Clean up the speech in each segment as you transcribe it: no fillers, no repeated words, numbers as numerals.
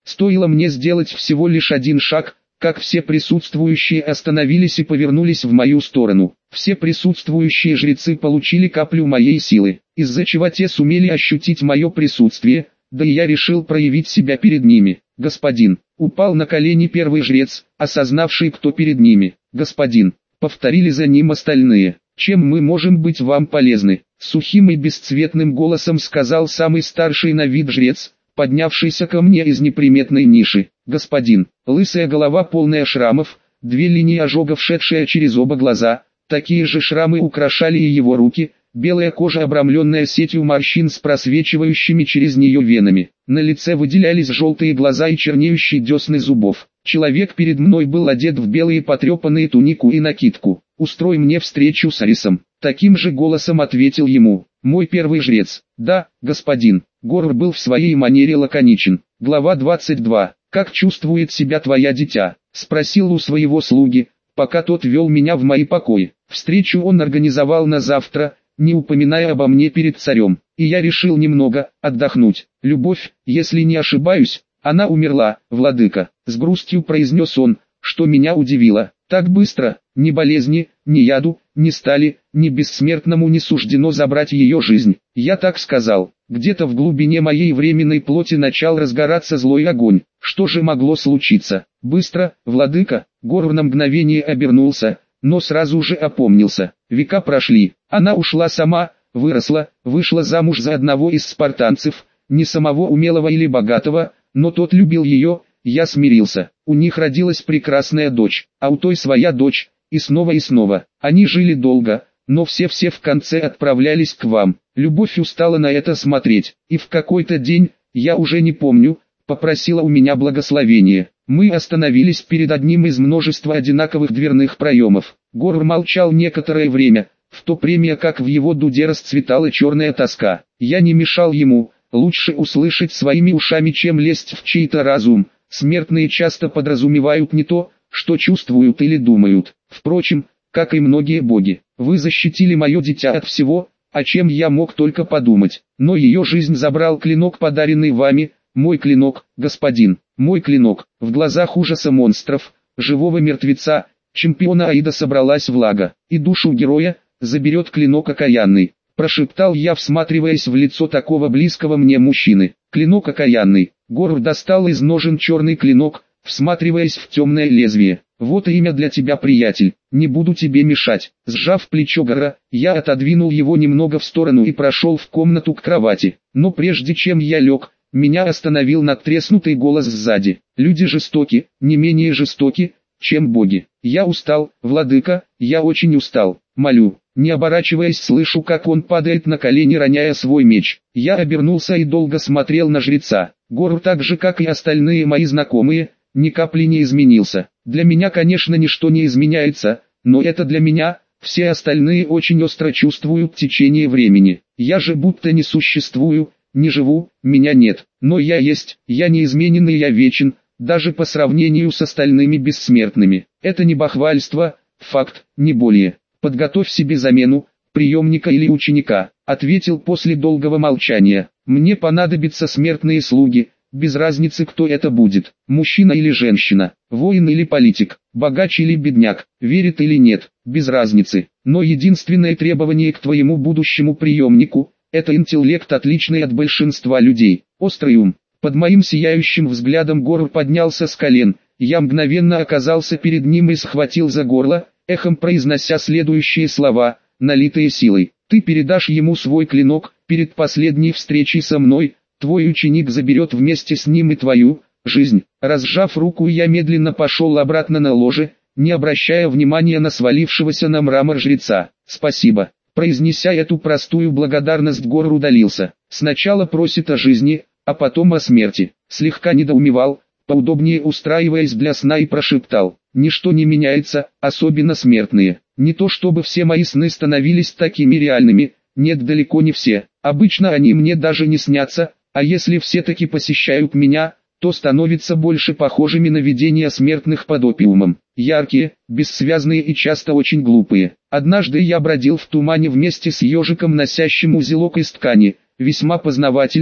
Стоило мне сделать всего лишь один шаг, как все присутствующие остановились и повернулись в мою сторону. Все присутствующие жрецы получили каплю моей силы, из-за чего те сумели ощутить мое присутствие, да и я решил проявить себя перед ними. «Господин», упал на колени первый жрец, осознавший, кто перед ними. «Господин», повторили за ним остальные. «Чем мы можем быть вам полезны?» Сухим и бесцветным голосом сказал самый старший на вид жрец, поднявшийся ко мне из неприметной ниши. «Господин». Лысая голова полная шрамов, 2 линии ожогов, шедшие через оба глаза, такие же шрамы украшали и его руки, белая кожа, обрамленная сетью морщин с просвечивающими через нее венами. На лице выделялись желтые глаза и чернеющие десны зубов. Человек перед мной был одет в белые потрепанные тунику и накидку. «Устрой мне встречу с Арисом», — таким же голосом ответил ему мой первый жрец. «Да, господин». Горр был в своей манере лаконичен. Глава 22. «Как чувствует себя твоя дитя?» — спросил у своего слуги, пока тот вел меня в мои покои. Встречу он организовал на завтра, не упоминая обо мне перед царем, и я решил немного отдохнуть. «Любовь, если не ошибаюсь, она умерла, владыка», — с грустью произнес он, что меня удивило. Так быстро, ни болезни, ни яду, ни стали, ни бессмертному не суждено забрать ее жизнь. Я так сказал. Где-то в глубине моей временной плоти начал разгораться злой огонь. Что же могло случиться? Быстро, владыка. Горр на мгновение обернулся, но сразу же опомнился. Века прошли. Она ушла сама, выросла, вышла замуж за одного из спартанцев, не самого умелого или богатого, но тот любил ее. Я смирился. У них родилась прекрасная дочь, а у той своя дочь, и снова и снова. Они жили долго, но все в конце отправлялись к вам. Любовь устала на это смотреть, и в какой-то день, я уже не помню, попросила у меня благословения. Мы остановились перед одним из множества одинаковых дверных проемов. Горр молчал некоторое время, в то время как в его дуде расцветала черная тоска. Я не мешал ему, лучше услышать своими ушами, чем лезть в чей-то разум. Смертные часто подразумевают не то, что чувствуют или думают. Впрочем, как и многие боги, вы защитили мое дитя от всего, о чем я мог только подумать. Но ее жизнь забрал клинок, подаренный вами, мой клинок, господин, мой клинок. В глазах ужаса монстров, живого мертвеца, чемпиона Аида собралась влага, и душу героя заберет клинок окаянный. Прошептал я, всматриваясь в лицо такого близкого мне мужчины. Клинок окаянный. Горр достал из ножен черный клинок, всматриваясь в темное лезвие. «Вот и имя для тебя, приятель, не буду тебе мешать». Сжав плечо Горра, я отодвинул его немного в сторону и прошел в комнату к кровати. Но прежде чем я лег, меня остановил надтреснутый голос сзади. «Люди жестоки, не менее жестоки, чем боги. Я устал, владыка, я очень устал, молю». Не оборачиваясь, слышу, как он падает на колени, роняя свой меч. Я обернулся и долго смотрел на жреца. Горр, так же как и остальные мои знакомые, ни капли не изменился. Для меня, конечно, ничто не изменяется, но это для меня. Все остальные очень остро чувствуют течение времени. Я же будто не существую, не живу, меня нет. Но я есть, я неизменен и я вечен, даже по сравнению с остальными бессмертными. Это не бахвальство, факт, не более. «Подготовь себе замену, приемника или ученика», — ответил после долгого молчания. «Мне понадобятся смертные слуги, без разницы, кто это будет, мужчина или женщина, воин или политик, богач или бедняк, верит или нет, без разницы. Но единственное требование к твоему будущему приемнику — это интеллект, отличный от большинства людей, острый ум». Под моим сияющим взглядом Горр поднялся с колен, я мгновенно оказался перед ним и схватил за горло, эхом произнося следующие слова, налитые силой. «Ты передашь ему свой клинок, перед последней встречей со мной, твой ученик заберет вместе с ним и твою жизнь». Разжав руку, я медленно пошел обратно на ложе, не обращая внимания на свалившегося на мрамор жреца. «Спасибо». Произнеся эту простую благодарность, Горр удалился. Сначала просит о жизни, а потом о смерти. Слегка недоумевал, поудобнее устраиваясь для сна, и прошептал: «Ничто не меняется, особенно смертные. Не то чтобы все мои сны становились такими реальными, нет, далеко не все. Обычно они мне даже не снятся, а если все-таки посещают меня, то становятся больше похожими на видения смертных под опиумом. Яркие, бессвязные и часто очень глупые. Однажды я бродил в тумане вместе с ежиком, носящим узелок из ткани. Весьма познавательно,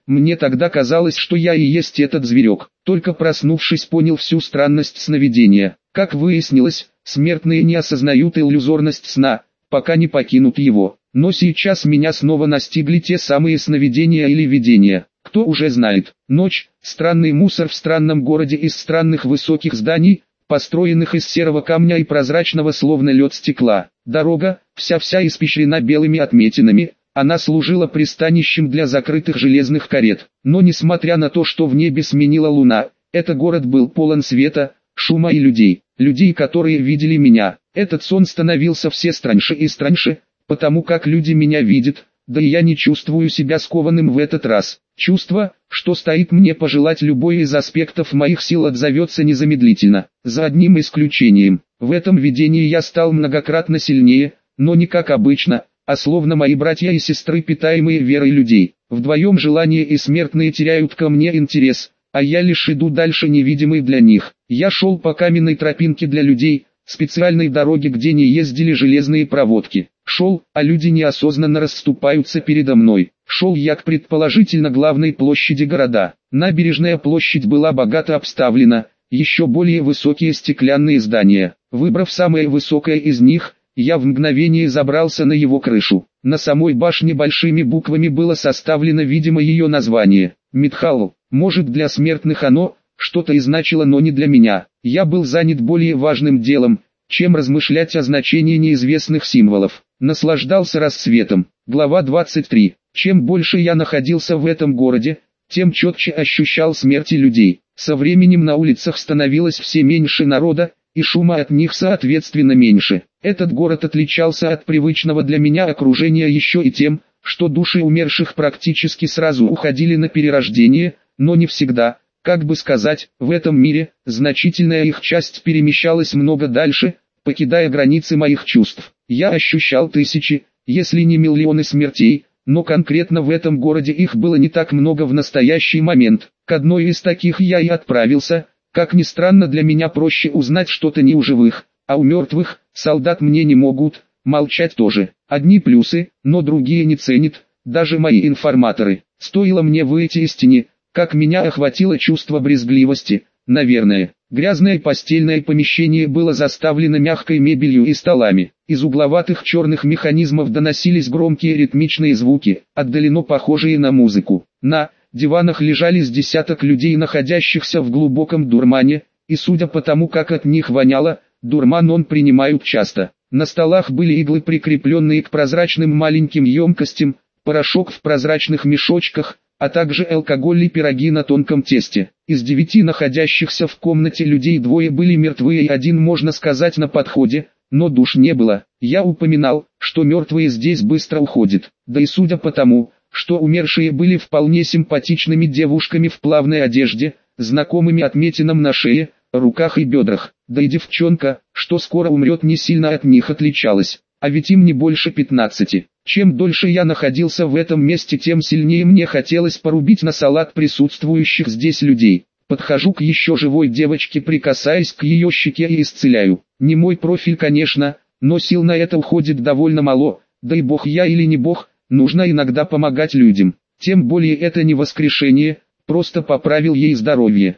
Мне тогда казалось, что я и есть этот зверек. Только проснувшись, понял всю странность сновидения. Как выяснилось, смертные не осознают иллюзорность сна, пока не покинут его. Но сейчас меня снова настигли те самые сновидения или видения. Кто уже знает. Ночь, странный мусор в странном городе из странных высоких зданий, построенных из серого камня и прозрачного словно лед стекла. Дорога, вся испещрена белыми отметинами, она служила пристанищем для закрытых железных карет. Но несмотря на то, что в небе сменила луна, этот город был полон света, шума и людей. Людей, которые видели меня. Этот сон становился все страньше и страньше, потому как люди меня видят, да и я не чувствую себя скованным в этот раз. Чувство, что стоит мне пожелать любой из аспектов моих сил, отзовется незамедлительно. За одним исключением. В этом видении я стал многократно сильнее, но не как обычно, а словно мои братья и сестры, питаемые верой людей. Вдвоем желания и смертные теряют ко мне интерес, а я лишь иду дальше, невидимый для них. Я шел по каменной тропинке для людей, специальной дороге, где не ездили железные проводки. Шел, а люди неосознанно расступаются передо мной. Шел я к предположительно главной площади города. Набережная площадь была богато обставлена, еще более высокие стеклянные здания. Выбрав самое высокое из них, я в мгновение забрался на его крышу. На самой башне большими буквами было составлено, видимо, ее название. Мидхалл. Может, для смертных оно что-то и значило, но не для меня. Я был занят более важным делом, чем размышлять о значении неизвестных символов. Наслаждался рассветом. Глава 23. Чем больше я находился в этом городе, тем четче ощущал смерти людей. Со временем на улицах становилось все меньше народа, и шума от них соответственно меньше. Этот город отличался от привычного для меня окружения еще и тем, что души умерших практически сразу уходили на перерождение, но не всегда. Как бы сказать, в этом мире, значительная их часть перемещалась много дальше, покидая границы моих чувств. Я ощущал тысячи, если не миллионы смертей, но конкретно в этом городе их было не так много в настоящий момент. К одной из таких я и отправился. Как ни странно, для меня проще узнать что-то не у живых, а у мертвых. Солдат мне не могут, молчать тоже. Одни плюсы, но другие не ценят, даже мои информаторы. Стоило мне выйти из тени, как меня охватило чувство брезгливости, наверное. Грязное постельное помещение было заставлено мягкой мебелью и столами. Из угловатых черных механизмов доносились громкие ритмичные звуки, отдаленно похожие на музыку. На диванах лежали с десяток людей, находящихся в глубоком дурмане, и судя по тому, как от них воняло, дурман он принимают часто. На столах были иглы, прикрепленные к прозрачным маленьким емкостям, порошок в прозрачных мешочках, а также алкоголь и пироги на тонком тесте. Из 9 находящихся в комнате людей 2 были мертвые и 1, можно сказать, на подходе, но душ не было. Я упоминал, что мертвые здесь быстро уходят, да и судя по тому, что умершие были вполне симпатичными девушками в плавной одежде, знакомыми отметинам на шее, руках и бедрах, да и девчонка, что скоро умрет, не сильно от них отличалась, а ведь им не больше 15. Чем дольше я находился в этом месте, тем сильнее мне хотелось порубить на салат присутствующих здесь людей. Подхожу к еще живой девочке, прикасаясь к ее щеке и исцеляю. Не мой профиль, конечно, но сил на это уходит довольно мало, да и бог я или не бог, нужно иногда помогать людям. Тем более это не воскрешение, просто поправил ей здоровье.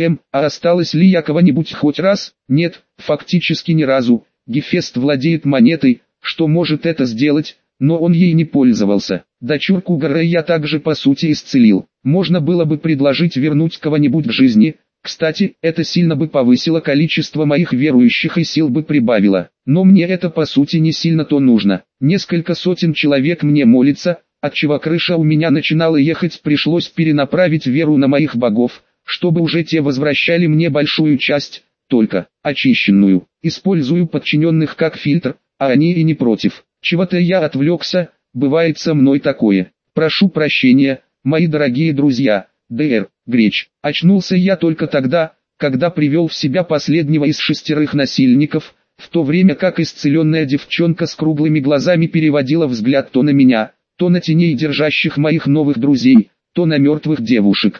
А осталось ли я кого-нибудь хоть раз? Нет, фактически ни разу. Гефест владеет монетой, что может это сделать, но он ей не пользовался. Дочурку Грей я также по сути исцелил. Можно было бы предложить вернуть кого-нибудь к жизни. Кстати, это сильно бы повысило количество моих верующих и сил бы прибавило. Но мне это по сути не сильно-то нужно. Несколько сотен человек мне молится, отчего крыша у меня начинала ехать, пришлось перенаправить веру на моих богов, чтобы уже те возвращали мне большую часть, только очищенную. Использую подчиненных как фильтр, а они и не против. Чего-то я отвлекся, бывает со мной такое. Прошу прощения, мои дорогие друзья. Д.Р. Греч. Очнулся я только тогда, когда привел в себя последнего из 6 насильников, в то время как исцеленная девчонка с круглыми глазами переводила взгляд то на меня, то на теней, держащих моих новых друзей, то на мертвых девушек.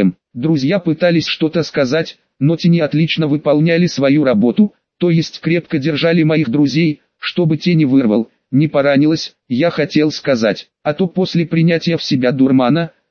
Друзья пытались что-то сказать, но тени отлично выполняли свою работу, то есть крепко держали моих друзей, чтобы те не вырвал, не поранилось, я хотел сказать, а то после принятия в себя дурмана,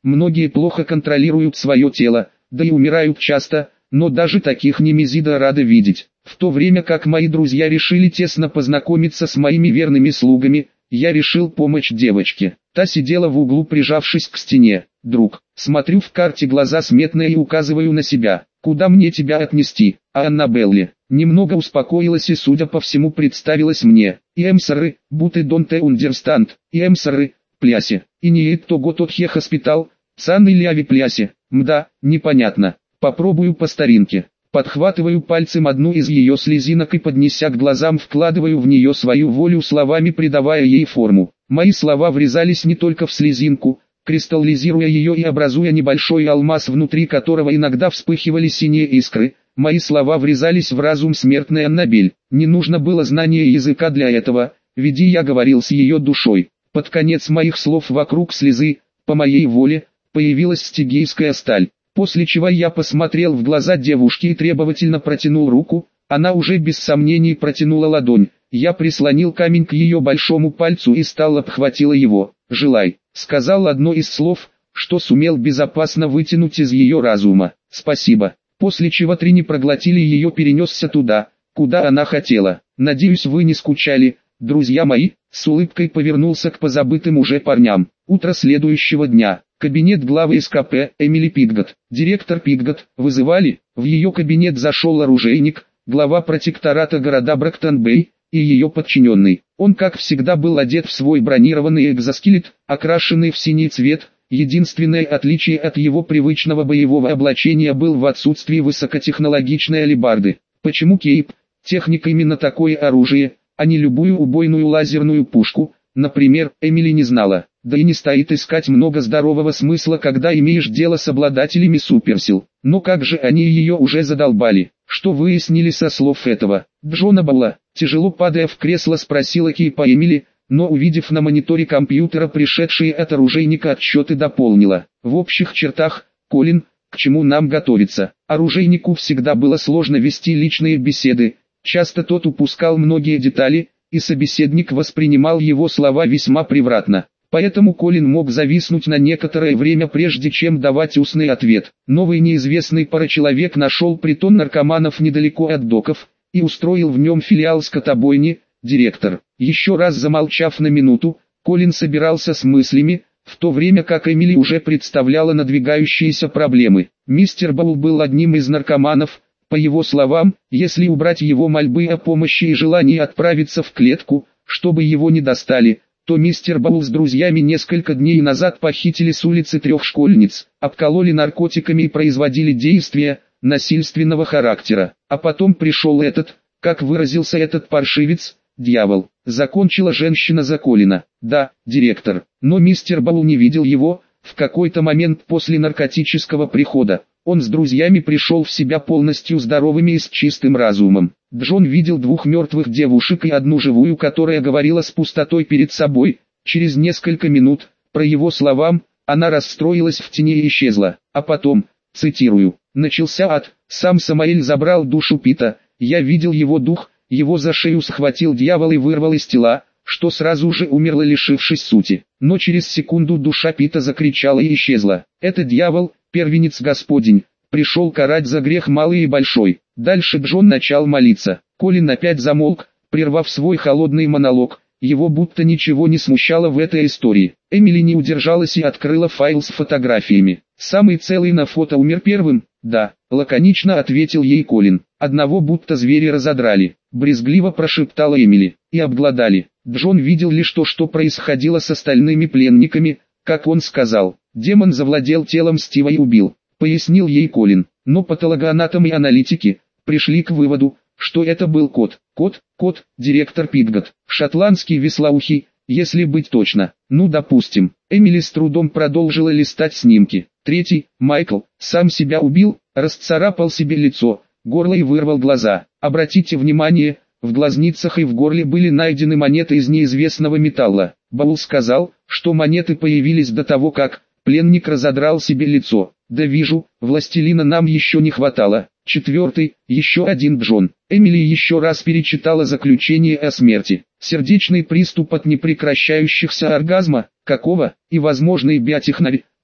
Многие плохо контролируют свое тело, да и умирают часто, но даже таких Немезида рада видеть. В то время как мои друзья решили тесно познакомиться с моими верными слугами, я решил помочь девочке. Та сидела в углу, прижавшись к стене. «Друг, смотрю в карте, глаза сметные, и указываю на себя. Куда мне тебя отнести?» А Аннабелле немного успокоилась и, судя по всему, представилась мне. «I'm sorry, but I don't understand. I'm sorry, плясе. И не это год хоспитал, цан или авиаплясе. Мда, непонятно. Попробую по старинке». Подхватываю пальцем одну из ее слезинок и, поднеся к глазам, вкладываю в нее свою волю, словами придавая ей форму. Мои слова врезались не только в слезинку, кристаллизируя ее и образуя небольшой алмаз, внутри которого иногда вспыхивали синие искры. Мои слова врезались в разум смертной Аннабель. Не нужно было знания языка для этого, ведь я говорил с ее душой. Под конец моих слов вокруг слезы, по моей воле, появилась стигийская сталь. После чего я посмотрел в глаза девушки и требовательно протянул руку. Она уже без сомнений протянула ладонь. Я прислонил камень к ее большому пальцу и стал обхватила его. «Желай», — сказал одно из слов, что сумел безопасно вытянуть из ее разума. «Спасибо». После чего Трини проглотили ее, перенесся туда, куда она хотела. «Надеюсь, вы не скучали, друзья мои», — с улыбкой повернулся к позабытым уже парням. Утро следующего дня. Кабинет главы СКП, Эмили Пикгот. Директор Пикгот, вызывали? В ее кабинет зашел оружейник, глава протектората города Брактон-Бэй, и ее подчиненный. Он, как всегда, был одет в свой бронированный экзоскелет, окрашенный в синий цвет. Единственное отличие от его привычного боевого облачения был в отсутствии высокотехнологичной алебарды. Почему кейп? Техника именно такое оружие, а не любую убойную лазерную пушку, например, Эмили не знала. Да и не стоит искать много здорового смысла, когда имеешь дело с обладателями суперсил. Но как же они ее уже задолбали? Что выяснили со слов этого Джона Балла? Тяжело падая в кресло, спросила Кейпа Эмили, но, увидев на мониторе компьютера пришедшие от оружейника отчеты, дополнила. В общих чертах, Колин, к чему нам готовиться? Оружейнику всегда было сложно вести личные беседы, часто тот упускал многие детали, и собеседник воспринимал его слова весьма превратно. Поэтому Колин мог зависнуть на некоторое время, прежде чем давать устный ответ. Новый неизвестный парачеловек нашел притон наркоманов недалеко от доков, и устроил в нем филиал скотобойни. Директор, еще раз замолчав на минуту, Колин собирался с мыслями, в то время как Эмили уже представляла надвигающиеся проблемы. Мистер Баул был одним из наркоманов. По его словам, если убрать его мольбы о помощи и желание отправиться в клетку, чтобы его не достали, то мистер Баул с друзьями несколько дней назад похитили с улицы 3 школьниц, обкололи наркотиками и производили действия насильственного характера. А потом пришел этот, как выразился этот паршивец, дьявол. Закончила женщина за Колина. Да, директор, но мистер Баул не видел его. В какой-то момент после наркотического прихода он с друзьями пришел в себя полностью здоровыми и с чистым разумом. Джон видел 2 мертвых девушек и 1 живую, которая говорила с пустотой перед собой. Через несколько минут, по его словам, она расстроилась в тени и исчезла. А потом, цитирую, «начался ад, сам Самаэль забрал душу Пита, я видел его дух, его за шею схватил дьявол и вырвал из тела, что сразу же умерло, лишившись сути. Но через секунду душа Пита закричала и исчезла. Это дьявол, первенец Господень, пришел карать за грех малый и большой». Дальше Джон начал молиться. Колин опять замолк, прервав свой холодный монолог. Его будто ничего не смущало в этой истории. Эмили не удержалась и открыла файл с фотографиями. «Самый целый на фото умер первым?» «Да», лаконично ответил ей Колин. «Одного будто звери разодрали», брезгливо прошептала Эмили. «И обглодали». Джон видел лишь то, что происходило с остальными пленниками, как он сказал. «Демон завладел телом Стива и убил», пояснил ей Колин. Но патологоанатомы и аналитики пришли к выводу, что это был кот. Кот, директор Пикгот, шотландский вислоухий, если быть точно. Ну допустим. Эмили с трудом продолжила листать снимки. 3. Майкл сам себя убил, расцарапал себе лицо, горло и вырвал глаза. Обратите внимание, в глазницах и в горле были найдены монеты из неизвестного металла. Баул сказал, что монеты появились до того, как пленник разодрал себе лицо. Да вижу, властелина нам еще не хватало. 4. Еще один Джон. Эмили еще раз перечитала заключение о смерти. Сердечный приступ от непрекращающихся оргазма, какого, и возможный биотехнарь,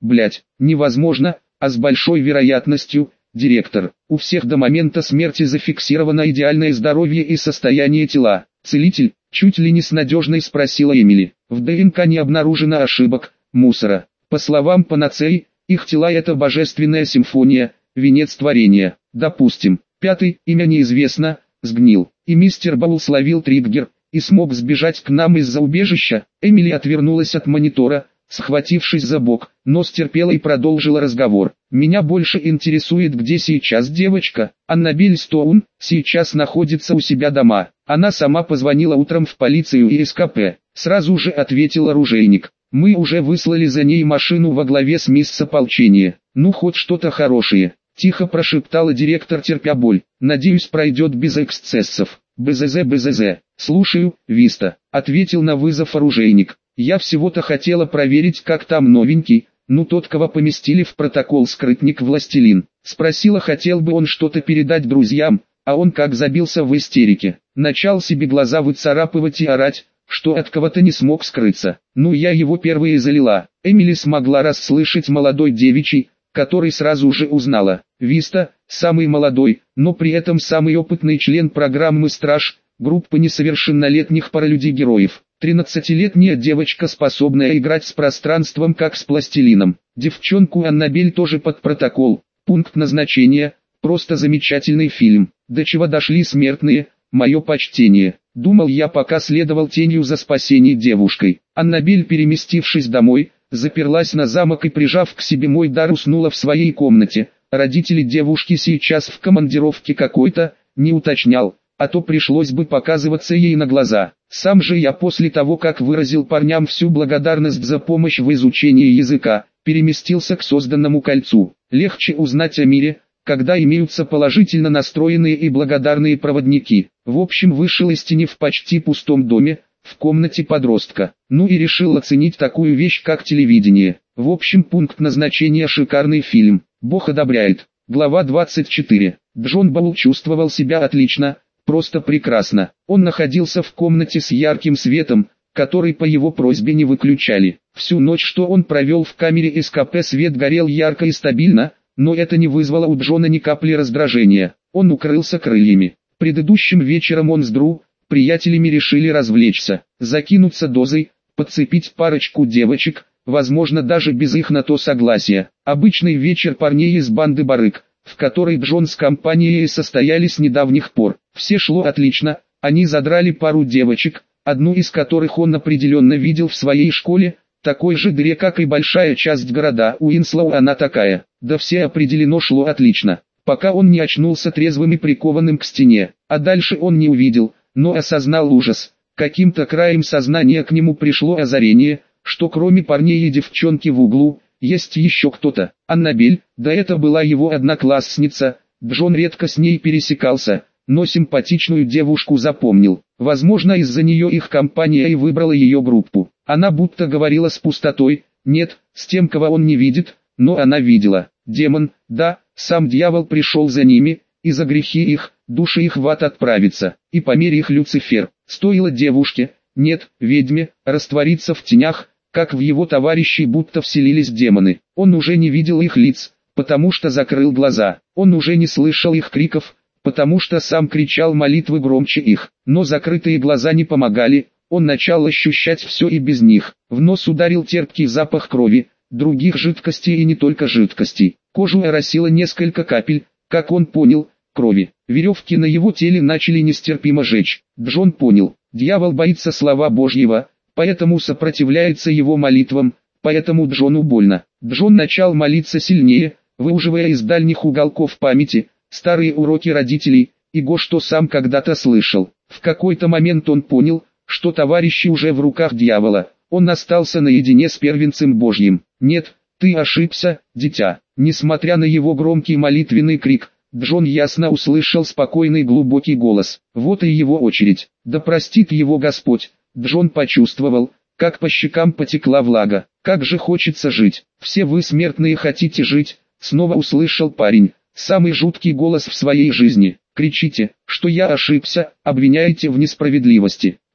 Блять, невозможно, а с большой вероятностью, директор. У всех до момента смерти зафиксировано идеальное здоровье и состояние тела. Целитель, чуть ли не с надежной спросила Эмили. В ДНК не обнаружено ошибок, мусора. По словам панацеи, их тела это божественная симфония, венец творения. Допустим, пятый, имя неизвестно, сгнил. И мистер Баул словил триггер и смог сбежать к нам из-за убежища. Эмили отвернулась от монитора, схватившись за бок, но стерпела и продолжила разговор. «Меня больше интересует, где сейчас девочка. Аннабель Стоун сейчас находится у себя дома. Она сама позвонила утром в полицию и СКП». Сразу же ответил оружейник. «Мы уже выслали за ней машину во главе с мисс ополчения. Ну хоть что-то хорошее». Тихо прошептала директор, терпя боль. «Надеюсь, пройдет без эксцессов». «БЗЗ». «Слушаю, Виста», — ответил на вызов оружейник. «Я всего-то хотела проверить, как там новенький, ну тот, кого поместили в протокол скрытник-властелин». Спросила, хотел бы он что-то передать друзьям, а он как забился в истерике. Начал себе глаза выцарапывать и орать, что от кого-то не смог скрыться. Ну я его первой залила. Эмили смогла расслышать молодой девичий, который сразу же узнала. Виста, самый молодой, но при этом самый опытный член программы «Страж», группы несовершеннолетних паралюдей-героев. 13-летняя девочка, способная играть с пространством как с пластилином. Девчонку Аннабель тоже под протокол. Пункт назначения, просто замечательный фильм. До чего дошли смертные, мое почтение. Думал я, пока следовал тенью за спасением девушкой. Аннабель, переместившись домой, заперлась на замок и, прижав к себе мой дар, уснула в своей комнате. Родители девушки сейчас в командировке какой-то, не уточнял, а то пришлось бы показываться ей на глаза. Сам же я после того, как выразил парням всю благодарность за помощь в изучении языка, переместился к созданному кольцу. Легче узнать о мире, когда имеются положительно настроенные и благодарные проводники. В общем, вышел из тени в почти пустом доме, в комнате подростка. Ну и решил оценить такую вещь, как телевидение. В общем, пункт назначения — шикарный фильм. Бог одобряет. Глава 24. Джон Баул чувствовал себя отлично, просто прекрасно. Он находился в комнате с ярким светом, который по его просьбе не выключали. Всю ночь, что он провел в камере СКП, свет горел ярко и стабильно, но это не вызвало у Джона ни капли раздражения. Он укрылся крыльями. Предыдущим вечером он с приятелями решили развлечься, закинуться дозой, подцепить парочку девочек, возможно даже без их на то согласия. Обычный вечер парней из банды барыг, в которой Джон с компанией состояли с недавних пор. Все шло отлично, они задрали пару девочек, одну из которых он определенно видел в своей школе, такой же дыре, как и большая часть города Уинслоу, она такая. Да все определенно шло отлично, пока он не очнулся трезвым и прикованным к стене, а дальше он не увидел, но осознал ужас. Каким-то краем сознания к нему пришло озарение, что кроме парней и девчонки в углу, есть еще кто-то. Аннабель, да это была его одноклассница. Джон редко с ней пересекался, но симпатичную девушку запомнил. Возможно, из-за нее их компания и выбрала ее группу. Она будто говорила с пустотой, нет, с тем, кого он не видит, но она видела. Демон, да, сам дьявол пришел за ними, и за грехи их, души их в ад отправиться, и по мере их Люцифер. Стоило девушке, нет, ведьме, раствориться в тенях, как в его товарищей будто вселились демоны. Он уже не видел их лиц, потому что закрыл глаза. Он уже не слышал их криков, потому что сам кричал молитвы громче их. Но закрытые глаза не помогали, он начал ощущать все и без них. В нос ударил терпкий запах крови, других жидкостей и не только жидкостей. Кожу оросило несколько капель, как он понял, крови. Веревки на его теле начали нестерпимо жечь. Джон понял, дьявол боится слова Божьего, поэтому сопротивляется его молитвам, поэтому Джону больно. Джон начал молиться сильнее, выуживая из дальних уголков памяти старые уроки родителей, и что сам когда-то слышал. В какой-то момент он понял, что товарищи уже в руках дьявола. Он остался наедине с первенцем Божьим. «Нет, ты ошибся, дитя». Несмотря на его громкий молитвенный крик, Джон ясно услышал спокойный глубокий голос. Вот и его очередь. Да простит его Господь. Джон почувствовал, как по щекам потекла влага. Как же хочется жить. Все вы смертные хотите жить, снова услышал парень. Самый жуткий голос в своей жизни. Кричите, что я ошибся, обвиняете в несправедливости.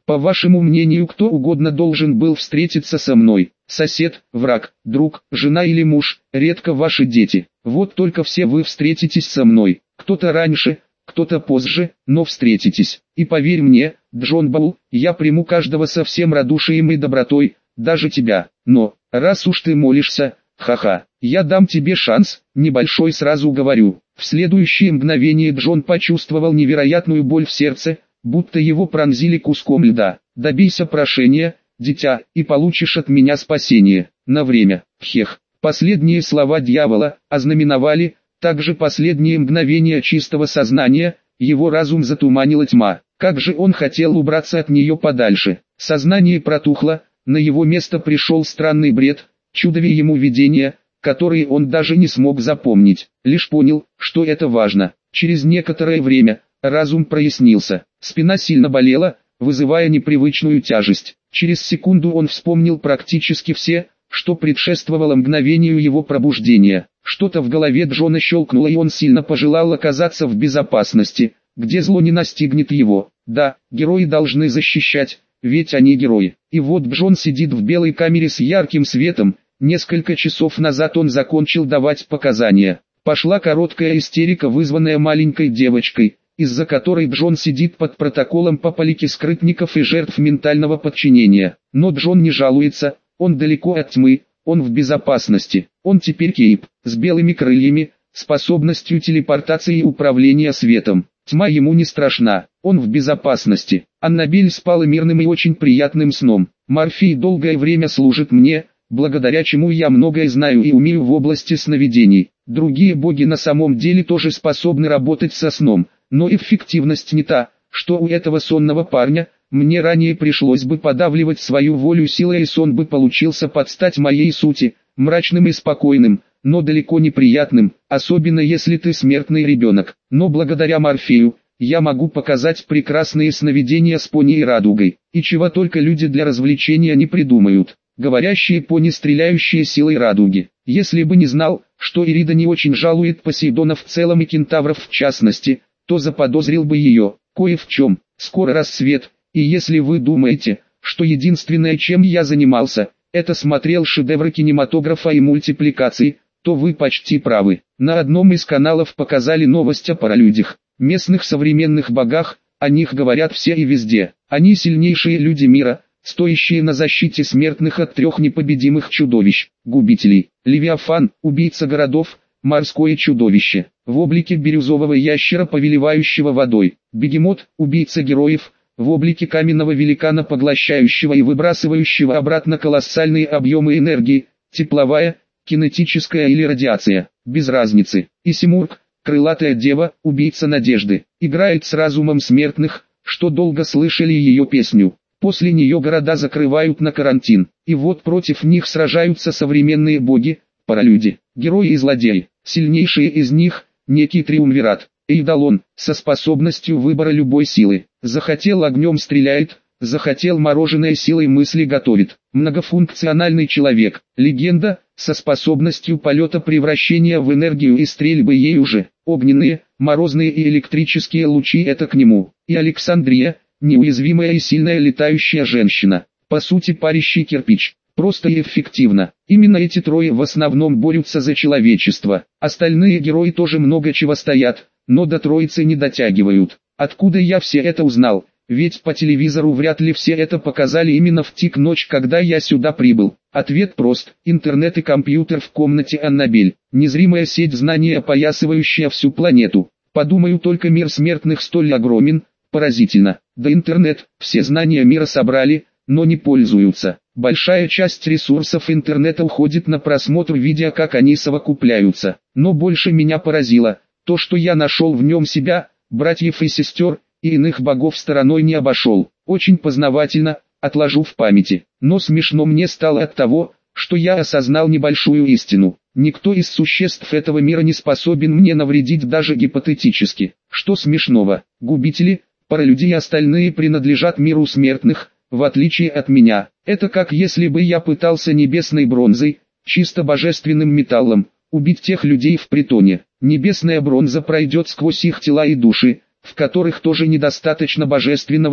По вашему мнению, кто угодно должен был встретиться со мной. Сосед, враг, друг, жена или муж, редко ваши дети. Вот только все вы встретитесь со мной. Кто-то раньше, кто-то позже, но встретитесь. И поверь мне, Джон Боу, я приму каждого со всем радушием и добротой, даже тебя. Но, раз уж ты молишься, ха-ха, я дам тебе шанс, небольшой сразу говорю. В следующее мгновение Джон почувствовал невероятную боль в сердце, будто его пронзили куском льда. Добейся прошения, дитя, и получишь от меня спасение. На время. Хех. Последние слова дьявола ознаменовали также последние мгновения чистого сознания. Его разум затуманила тьма. Как же он хотел убраться от нее подальше. Сознание протухло, на его место пришел странный бред, чудовие ему видения, которые он даже не смог запомнить. Лишь понял, что это важно. Через некоторое время разум прояснился. Спина сильно болела, вызывая непривычную тяжесть. Через секунду он вспомнил практически все, что предшествовало мгновению его пробуждения. Что-то в голове Джона щелкнуло, и он сильно пожелал оказаться в безопасности, где зло не настигнет его. Да, герои должны защищать, ведь они герои. И вот Джон сидит в белой камере с ярким светом. Несколько часов назад он закончил давать показания. Пошла короткая истерика, вызванная маленькой девочкой, из-за которой Джон сидит под протоколом по политике скрытников и жертв ментального подчинения. Но Джон не жалуется, он далеко от тьмы, он в безопасности. Он теперь Кейп, с белыми крыльями, способностью телепортации и управления светом. Тьма ему не страшна, он в безопасности. Аннабель спала мирным и очень приятным сном. Морфей долгое время служит мне, благодаря чему я многое знаю и умею в области сновидений. Другие боги на самом деле тоже способны работать со сном, но эффективность не та, что у этого сонного парня. Мне ранее пришлось бы подавливать свою волю силой, и сон бы получился под стать моей сути, мрачным и спокойным, но далеко не приятным, особенно если ты смертный ребенок. Но благодаря Морфею, я могу показать прекрасные сновидения с пони и радугой, и чего только люди для развлечения не придумают. Говорящие пони, стреляющие силой радуги. Если бы не знал, что Ирида не очень жалует Посейдона в целом и кентавров в частности, то заподозрил бы ее, кое в чем. Скоро рассвет, и если вы думаете, что единственное, чем я занимался, это смотрел шедевры кинематографа и мультипликации, то вы почти правы. На одном из каналов показали новость о паралюдях, местных современных богах, о них говорят все и везде. Они сильнейшие люди мира, стоящие на защите смертных от трех непобедимых чудовищ, губителей. Левиафан, убийца городов, морское чудовище, в облике бирюзового ящера, повелевающего водой. Бегемот, убийца героев, в облике каменного великана, поглощающего и выбрасывающего обратно колоссальные объемы энергии, тепловая, кинетическая или радиация, без разницы. И Симург, крылатая дева, убийца надежды, играет с разумом смертных, что долго слышали ее песню. После нее города закрывают на карантин, и вот против них сражаются современные боги, паралюди, герои и злодеи. Сильнейшие из них, некий триумвират, Эйдалон, со способностью выбора любой силы. Захотел — огнем стреляет, захотел — мороженое силой мысли готовит. Многофункциональный человек, легенда, со способностью полета, превращения в энергию и стрельбы ею же. Огненные, морозные и электрические лучи — это к нему. И Александрия, неуязвимая и сильная летающая женщина. По сути, парящий кирпич. Просто и эффективно. Именно эти трое в основном борются за человечество. Остальные герои тоже много чего стоят, но до троицы не дотягивают. Откуда я все это узнал? Ведь по телевизору вряд ли все это показали именно в тик-ночь, когда я сюда прибыл. Ответ прост. Интернет и компьютер в комнате Аннабель. Незримая сеть знания, опоясывающая всю планету. Подумаю только, мир смертных столь огромен, поразительно. Да интернет, все знания мира собрали, но не пользуются. Большая часть ресурсов интернета уходит на просмотр видео, как они совокупляются. Но больше меня поразило то, что я нашел в нем себя, братьев и сестер, и иных богов стороной не обошел. Очень познавательно, отложу в памяти. Но смешно мне стало от того, что я осознал небольшую истину. Никто из существ этого мира не способен мне навредить даже гипотетически. Что смешного? Губители, паралюди и остальные принадлежат миру смертных, в отличие от меня. Это как если бы я пытался небесной бронзой, чисто божественным металлом, убить тех людей в притоне. Небесная бронза пройдет сквозь их тела и души, в которых тоже недостаточно божественного,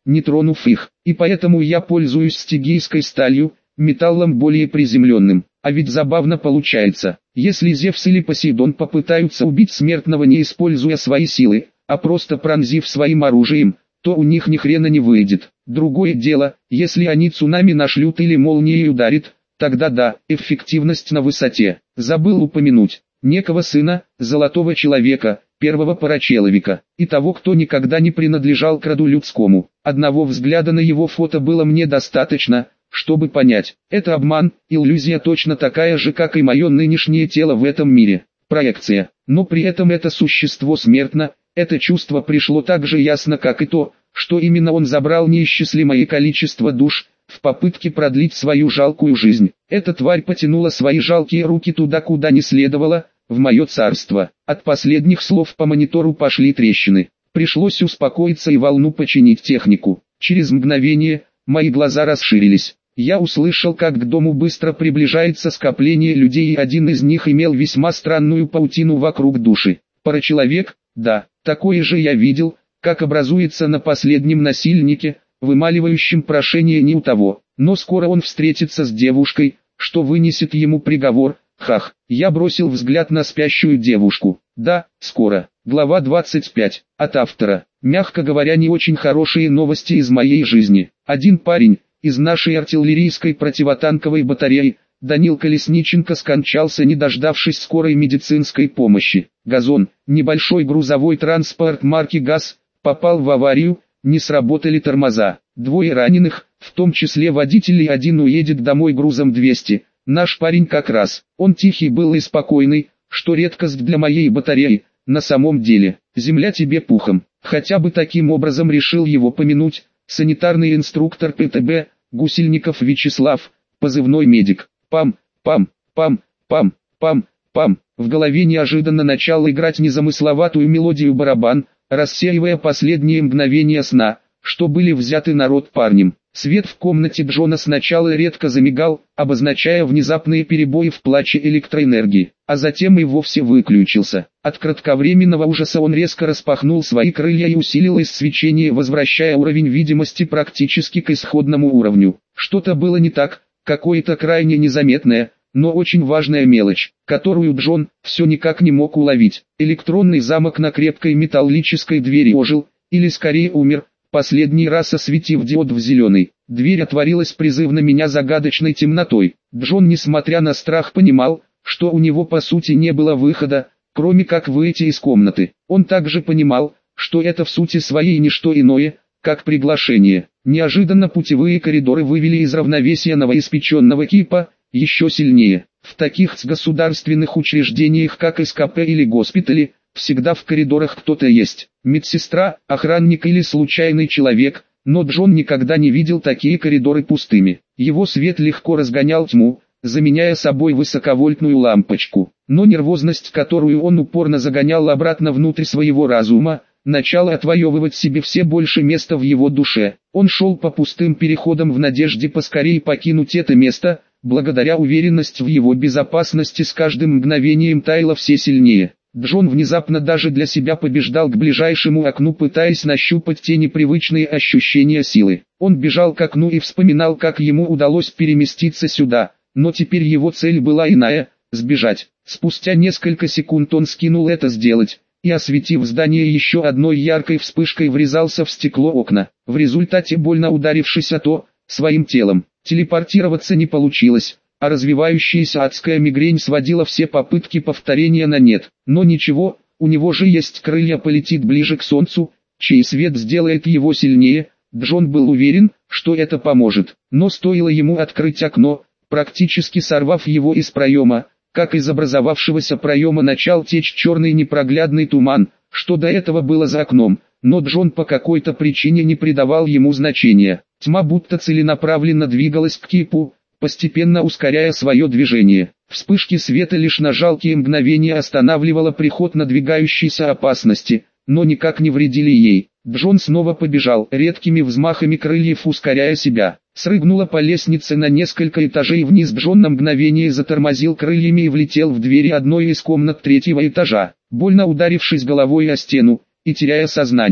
не тронув их, и поэтому я пользуюсь стигийской сталью, металлом более приземленным. А ведь забавно получается, если Зевс или Посейдон попытаются убить смертного, не используя свои силы, а просто пронзив своим оружием, то у них ни хрена не выйдет. Другое дело, если они цунами нашлют или молнией ударит, тогда да, эффективность на высоте. Забыл упомянуть некого сына, золотого человека, первого парачеловика, и того, кто никогда не принадлежал к роду людскому. Одного взгляда на его фото было мне достаточно, чтобы понять, это обман, иллюзия точно такая же, как и мое нынешнее тело в этом мире, проекция. Но при этом это существо смертно, это чувство пришло так же ясно, как и то, что именно он забрал неисчислимое количество душ, в попытке продлить свою жалкую жизнь. Эта тварь потянула свои жалкие руки туда, куда не следовало, в мое царство. От последних слов по монитору пошли трещины. Пришлось успокоиться и волну починить технику. Через мгновение мои глаза расширились. Я услышал, как к дому быстро приближается скопление людей, и один из них имел весьма странную паутину вокруг души. Парачеловек, да, такое же я видел, как образуется на последнем насильнике, вымаливающем прошение не у того. Но скоро он встретится с девушкой, что вынесет ему приговор. Хах, я бросил взгляд на спящую девушку. Да, скоро. Глава 25. От автора. Мягко говоря, не очень хорошие новости из моей жизни. Один парень из нашей артиллерийской противотанковой батареи, Данил Колесниченко, скончался, не дождавшись скорой медицинской помощи. Газон, небольшой грузовой транспорт марки ГАЗ, попал в аварию, не сработали тормоза. Двое раненых, в том числе водитель, и один уедет домой грузом 200. Наш парень как раз, он тихий был и спокойный, что редкость для моей батареи. На самом деле, земля тебе пухом. Хотя бы таким образом решил его помянуть санитарный инструктор ПТБ, Гусельников Вячеслав, позывной медик. Пам, пам, пам, пам, пам, пам. В голове неожиданно начал играть незамысловатую мелодию барабан, рассеивая последние мгновения сна, что были взяты на рот парнем. Свет в комнате Джона сначала редко замигал, обозначая внезапные перебои в плаче электроэнергии, а затем и вовсе выключился. От кратковременного ужаса он резко распахнул свои крылья и усилилось свечение, возвращая уровень видимости практически к исходному уровню. Что-то было не так, какое-то крайне незаметное, но очень важная мелочь, которую Джон все никак не мог уловить. Электронный замок на крепкой металлической двери ожил, или скорее умер, последний раз осветив диод в зеленый. Дверь отворилась, призывно меня загадочной темнотой. Джон, несмотря на страх, понимал, что у него по сути не было выхода, кроме как выйти из комнаты. Он также понимал, что это в сути своей не что иное, как приглашение. Неожиданно путевые коридоры вывели из равновесия новоиспеченного кипа, еще сильнее. В таких государственных учреждениях, как СКП или госпитали, всегда в коридорах кто-то есть. Медсестра, охранник или случайный человек, но Джон никогда не видел такие коридоры пустыми. Его свет легко разгонял тьму, заменяя собой высоковольтную лампочку. Но нервозность, которую он упорно загонял обратно внутрь своего разума, начала отвоевывать себе все больше места в его душе. Он шел по пустым переходам в надежде поскорее покинуть это место, благодаря уверенность в его безопасности с каждым мгновением таяла все сильнее. Джон внезапно даже для себя побеждал к ближайшему окну, пытаясь нащупать те непривычные ощущения силы. Он бежал к окну и вспоминал, как ему удалось переместиться сюда, но теперь его цель была иная – сбежать. Спустя несколько секунд он скинул это сделать, и, осветив здание еще одной яркой вспышкой, врезался в стекло окна. В результате, больно ударившись о то, своим телом, телепортироваться не получилось, а развивающаяся адская мигрень сводила все попытки повторения на нет. Но ничего, у него же есть крылья, полетит ближе к солнцу, чей свет сделает его сильнее. Джон был уверен, что это поможет, но стоило ему открыть окно, практически сорвав его из проема, как из образовавшегося проема начал течь черный непроглядный туман, что до этого было за окном, но Джон по какой-то причине не придавал ему значения. Тьма будто целенаправленно двигалась к кипу, постепенно ускоряя свое движение. Вспышки света лишь на жалкие мгновения останавливала приход надвигающейся опасности, но никак не вредили ей. Джон снова побежал, редкими взмахами крыльев ускоряя себя. Срыгнула по лестнице на несколько этажей вниз. Джон на мгновение затормозил крыльями и влетел в двери одной из комнат третьего этажа, больно ударившись головой о стену и теряя сознание.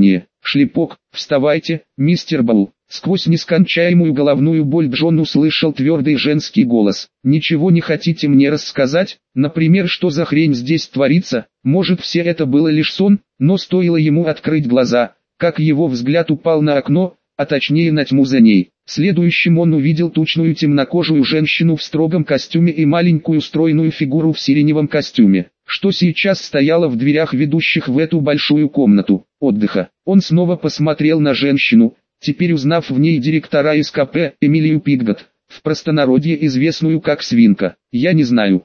шлепок, вставайте, мистер Бау. Сквозь нескончаемую головную боль Джон услышал твердый женский голос. Ничего не хотите мне рассказать? Например, что за хрень здесь творится? Может, все это было лишь сон? Но стоило ему открыть глаза, как его взгляд упал на окно, а точнее на тьму за ней. Следующим он увидел тучную темнокожую женщину в строгом костюме и маленькую стройную фигуру в сиреневом костюме, что сейчас стояла в дверях, ведущих в эту большую комнату отдыха. Он снова посмотрел на женщину, теперь узнав в ней директора СКП Эмилию Пиггот, в простонародье известную как Свинка. Я не знаю.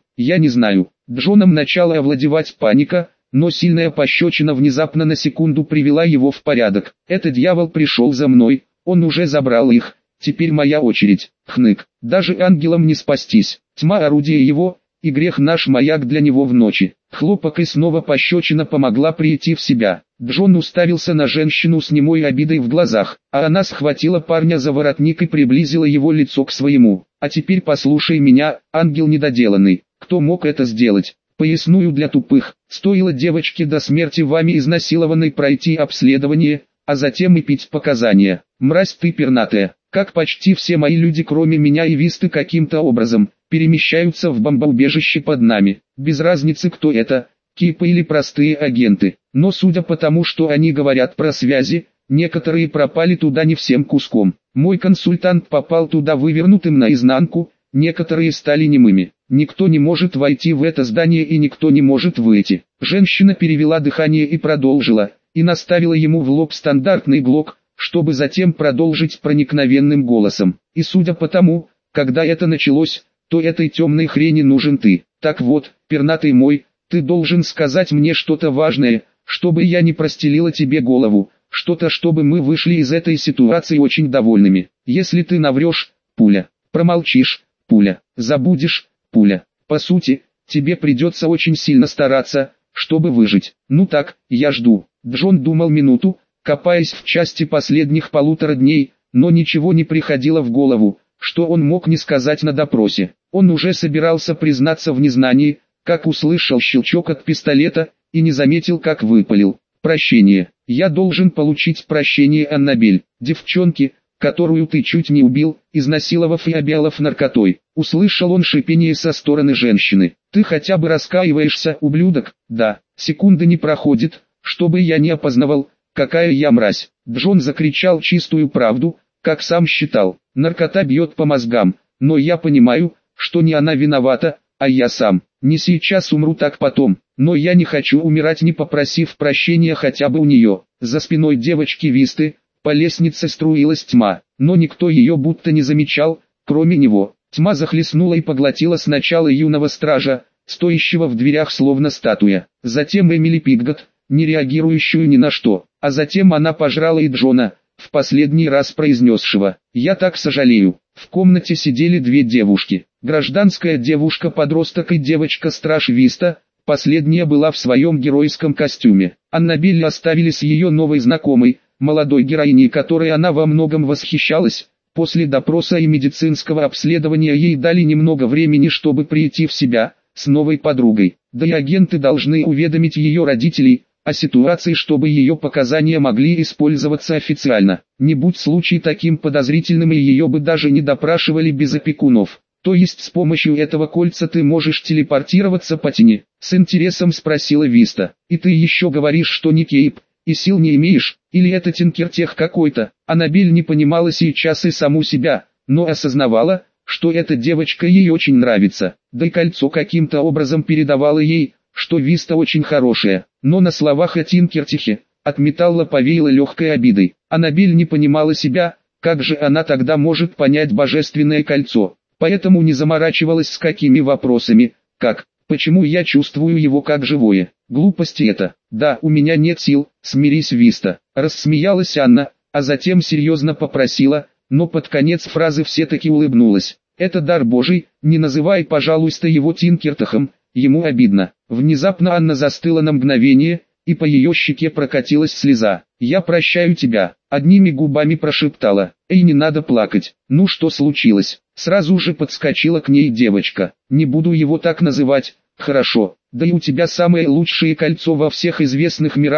Джоном начала овладевать паника, но сильная пощечина внезапно на секунду привела его в порядок. Этот дьявол пришел за мной, он уже забрал их, теперь моя очередь. Хнык. Даже ангелам не спастись. Тьма орудие его, и грех наш маяк для него в ночи. Хлопок и снова пощечина помогла прийти в себя. Джон уставился на женщину с немой обидой в глазах, а она схватила парня за воротник и приблизила его лицо к своему. А теперь послушай меня, ангел недоделанный. Кто мог это сделать? Поясную для тупых. Стоило девочке до смерти вами изнасилованной пройти обследование, а затем и пить показания. Мразь ты пернатая. Как почти все мои люди, кроме меня и Висты, каким-то образом перемещаются в бомбоубежище под нами. Без разницы, кто это, кипы или простые агенты. Но судя по тому, что они говорят про связи, некоторые пропали туда не всем куском. Мой консультант попал туда вывернутым наизнанку, некоторые стали немыми. Никто не может войти в это здание и никто не может выйти. Женщина перевела дыхание и продолжила, и наставила ему в лоб стандартный глок, чтобы затем продолжить проникновенным голосом. И судя по тому, когда это началось, то этой темной хрени нужен ты. Так вот, пернатый мой, ты должен сказать мне что-то важное, чтобы я не простелила тебе голову, что-то, чтобы мы вышли из этой ситуации очень довольными. Если ты наврешь, пуля. Промолчишь, пуля. Забудешь, пуля. По сути, тебе придется очень сильно стараться, чтобы выжить. Ну так, я жду. Джон думал минуту, копаясь в части последних 1,5 дней, но ничего не приходило в голову, что он мог не сказать на допросе. Он уже собирался признаться в незнании, как услышал щелчок от пистолета, и не заметил, как выпалил. Прощение. Я должен получить прощение, Аннабель, девчонки, которую ты чуть не убил, изнасиловав и объялав наркотой. Услышал он шипение со стороны женщины. Ты хотя бы раскаиваешься, ублюдок? Да. Секунды не проходит, чтобы я не опознавал, какая я мразь. Джон закричал чистую правду, как сам считал. Наркота бьет по мозгам, но я понимаю, что не она виновата, а я сам. Не сейчас умру, так потом, но я не хочу умирать, не попросив прощения хотя бы у нее. За спиной девочки Висты, по лестнице струилась тьма, но никто ее будто не замечал, кроме него. Тьма захлестнула и поглотила сначала юного стража, стоящего в дверях словно статуя, затем Эмили Пиггот, не реагирующую ни на что, а затем она пожрала и Джона, в последний раз произнесшего: «Я так сожалею». В комнате сидели две девушки, гражданская девушка-подросток и девочка-страж Виста, последняя была в своем геройском костюме. Аннабель оставили с ее новой знакомой, молодой героиней, которой она во многом восхищалась. После допроса и медицинского обследования ей дали немного времени, чтобы прийти в себя, с новой подругой. Да и агенты должны уведомить ее родителей о ситуации, чтобы ее показания могли использоваться официально. Не будь случай таким подозрительным, и ее бы даже не допрашивали без опекунов. То есть с помощью этого кольца ты можешь телепортироваться по тени? С интересом спросила Виста. И ты еще говоришь, что не Кейп, и сил не имеешь, или это Тинкертех какой-то? Аннабель не понимала сейчас и саму себя, но осознавала, что эта девочка ей очень нравится. Да и кольцо каким-то образом передавало ей, что Виста очень хорошая. Но на словах о Тинкертехе, от металла повеяло легкой обидой. Аннабель не понимала себя, как же она тогда может понять божественное кольцо. Поэтому не заморачивалась с какими вопросами, как, почему я чувствую его как живое. Глупости это. Да, у меня нет сил, смирись, Виста. Рассмеялась Анна, а затем серьезно попросила, но под конец фразы все-таки улыбнулась. Это дар Божий, не называй, пожалуйста, его Тинкертехом, ему обидно. Внезапно Анна застыла на мгновение, и по ее щеке прокатилась слеза. «Я прощаю тебя», — одними губами прошептала. «Эй, не надо плакать. Ну что случилось?» Сразу же подскочила к ней девочка. «Не буду его так называть, хорошо. Да и у тебя самое лучшее кольцо во всех известных мирах,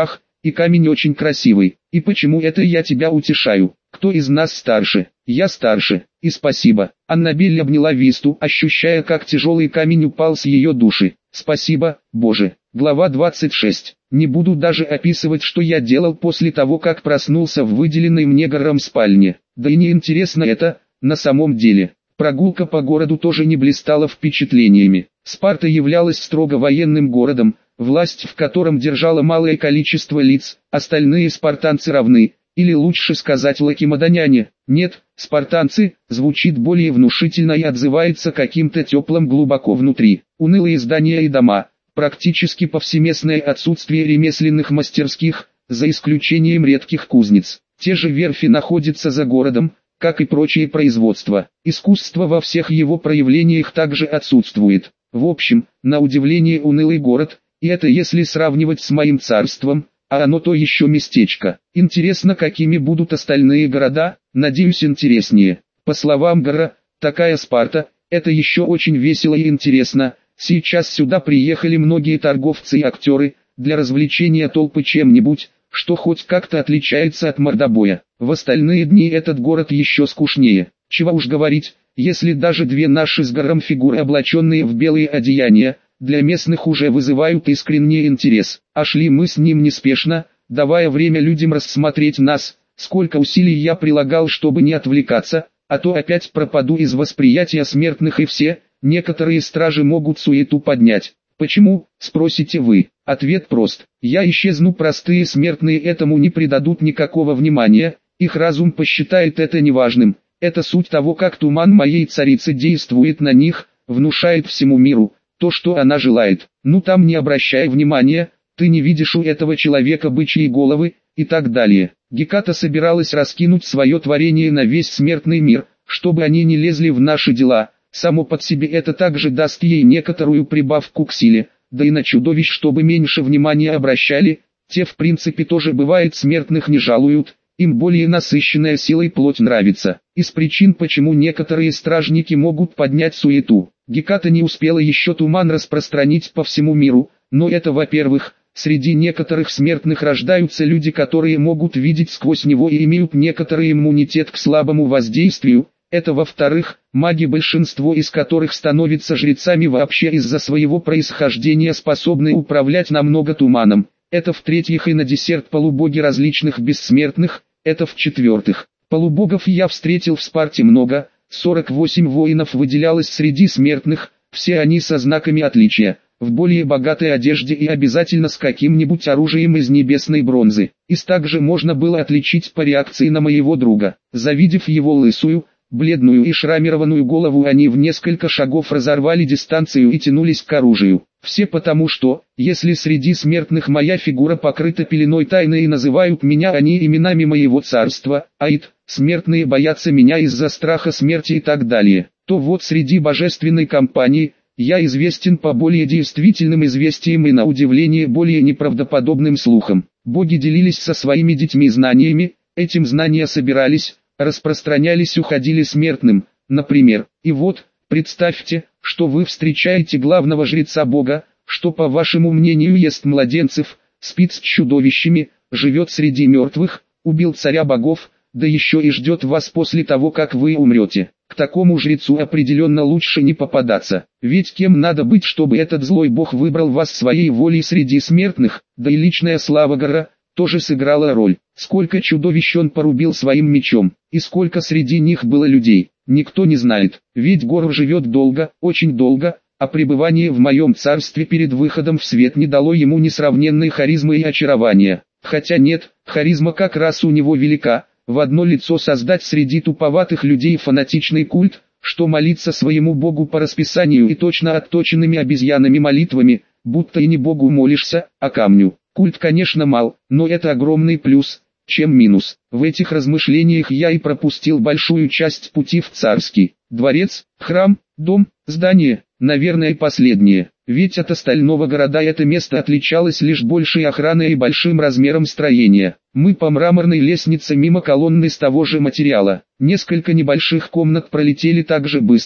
и камень очень красивый. И почему это я тебя утешаю? Кто из нас старше? Я старше, и спасибо. Аннабель обняла Висту, ощущая, как тяжелый камень упал с ее души. Спасибо, Боже. Глава 26. Не буду даже описывать, что я делал после того, как проснулся в выделенной мне Гарром спальне. Да и не интересно это, на самом деле. Прогулка по городу тоже не блистала впечатлениями. Спарта являлась строго военным городом, власть в котором держало малое количество лиц, остальные спартанцы равны, или лучше сказать лакедемоняне. Нет, спартанцы, звучит более внушительно и отзывается каким-то теплым глубоко внутри. Унылые здания и дома, практически повсеместное отсутствие ремесленных мастерских, за исключением редких кузнец. Те же верфи находятся за городом, как и прочие производства. Искусство во всех его проявлениях также отсутствует. В общем, на удивление унылый город, и это если сравнивать с моим царством, а оно то еще местечко. Интересно, какими будут остальные города, надеюсь, интереснее. По словам Гарра, такая Спарта, это еще очень весело и интересно. Сейчас сюда приехали многие торговцы и актеры, для развлечения толпы чем-нибудь, что хоть как-то отличается от мордобоя. В остальные дни этот город еще скучнее. Чего уж говорить, если даже две наши с Гарром фигуры, облаченные в белые одеяния, для местных уже вызывают искренний интерес. А шли мы с ним неспешно, давая время людям рассмотреть нас. Сколько усилий я прилагал, чтобы не отвлекаться, а то опять пропаду из восприятия смертных, и все, некоторые стражи могут суету поднять. Почему, спросите вы? Ответ прост. Я исчезну, простые смертные этому не придадут никакого внимания, их разум посчитает это неважным. Это суть того, как туман моей царицы действует на них, внушает всему миру то, что она желает. Ну там не обращай внимания, ты не видишь у этого человека бычьи головы, и так далее. Геката собиралась раскинуть свое творение на весь смертный мир, чтобы они не лезли в наши дела. Само под себе это также даст ей некоторую прибавку к силе, да и на чудовищ, чтобы меньше внимания обращали. Те в принципе тоже бывает смертных не жалуют, им более насыщенная силой плоть нравится. Из причин, почему некоторые стражники могут поднять суету. Геката не успела еще туман распространить по всему миру, но это во-первых, среди некоторых смертных рождаются люди, которые могут видеть сквозь него и имеют некоторый иммунитет к слабому воздействию. Это во-вторых, маги, большинство из которых становятся жрецами вообще из-за своего происхождения, способны управлять намного туманом. Это в-третьих, и на десерт полубоги различных бессмертных. Это в-четвертых. Полубогов я встретил в Спарте много, 48 воинов выделялось среди смертных, все они со знаками отличия, в более богатой одежде и обязательно с каким-нибудь оружием из небесной бронзы. Из также можно было отличить по реакции на моего друга. Завидев его лысую, бледную и шрамированную голову, они в несколько шагов разорвали дистанцию и тянулись к оружию. Все потому что, если среди смертных моя фигура покрыта пеленой тайны и называют меня они именами моего царства, аид, смертные боятся меня из-за страха смерти и так далее, то вот среди божественной компании, я известен по более действительным известиям и на удивление более неправдоподобным слухам. Боги делились со своими детьми знаниями, этим знания собирались, распространялись, уходили смертным, например. И вот, представьте, что вы встречаете главного жреца Бога, что по вашему мнению ест младенцев, спит с чудовищами, живет среди мертвых, убил царя богов, да еще и ждет вас после того, как вы умрете. К такому жрецу определенно лучше не попадаться, ведь кем надо быть, чтобы этот злой бог выбрал вас своей волей среди смертных, да и личная слава Гарра тоже сыграла роль. Сколько чудовищ он порубил своим мечом, и сколько среди них было людей, никто не знает, ведь Гор живет долго, очень долго, а пребывание в моем царстве перед выходом в свет не дало ему несравненной харизмы и очарования. Хотя нет, харизма как раз у него велика, в одно лицо создать среди туповатых людей фанатичный культ, что молиться своему богу по расписанию и точно отточенными обезьянами молитвами, будто и не богу молишься, а камню. Культ, конечно, мал, но это огромный плюс, чем минус. В этих размышлениях я и пропустил большую часть пути в царский дворец, храм, дом, здание, наверное, последнее. Ведь от остального города это место отличалось лишь большей охраной и большим размером строения. Мы по мраморной лестнице мимо колонны из того же материала. Несколько небольших комнат пролетели так же быстро,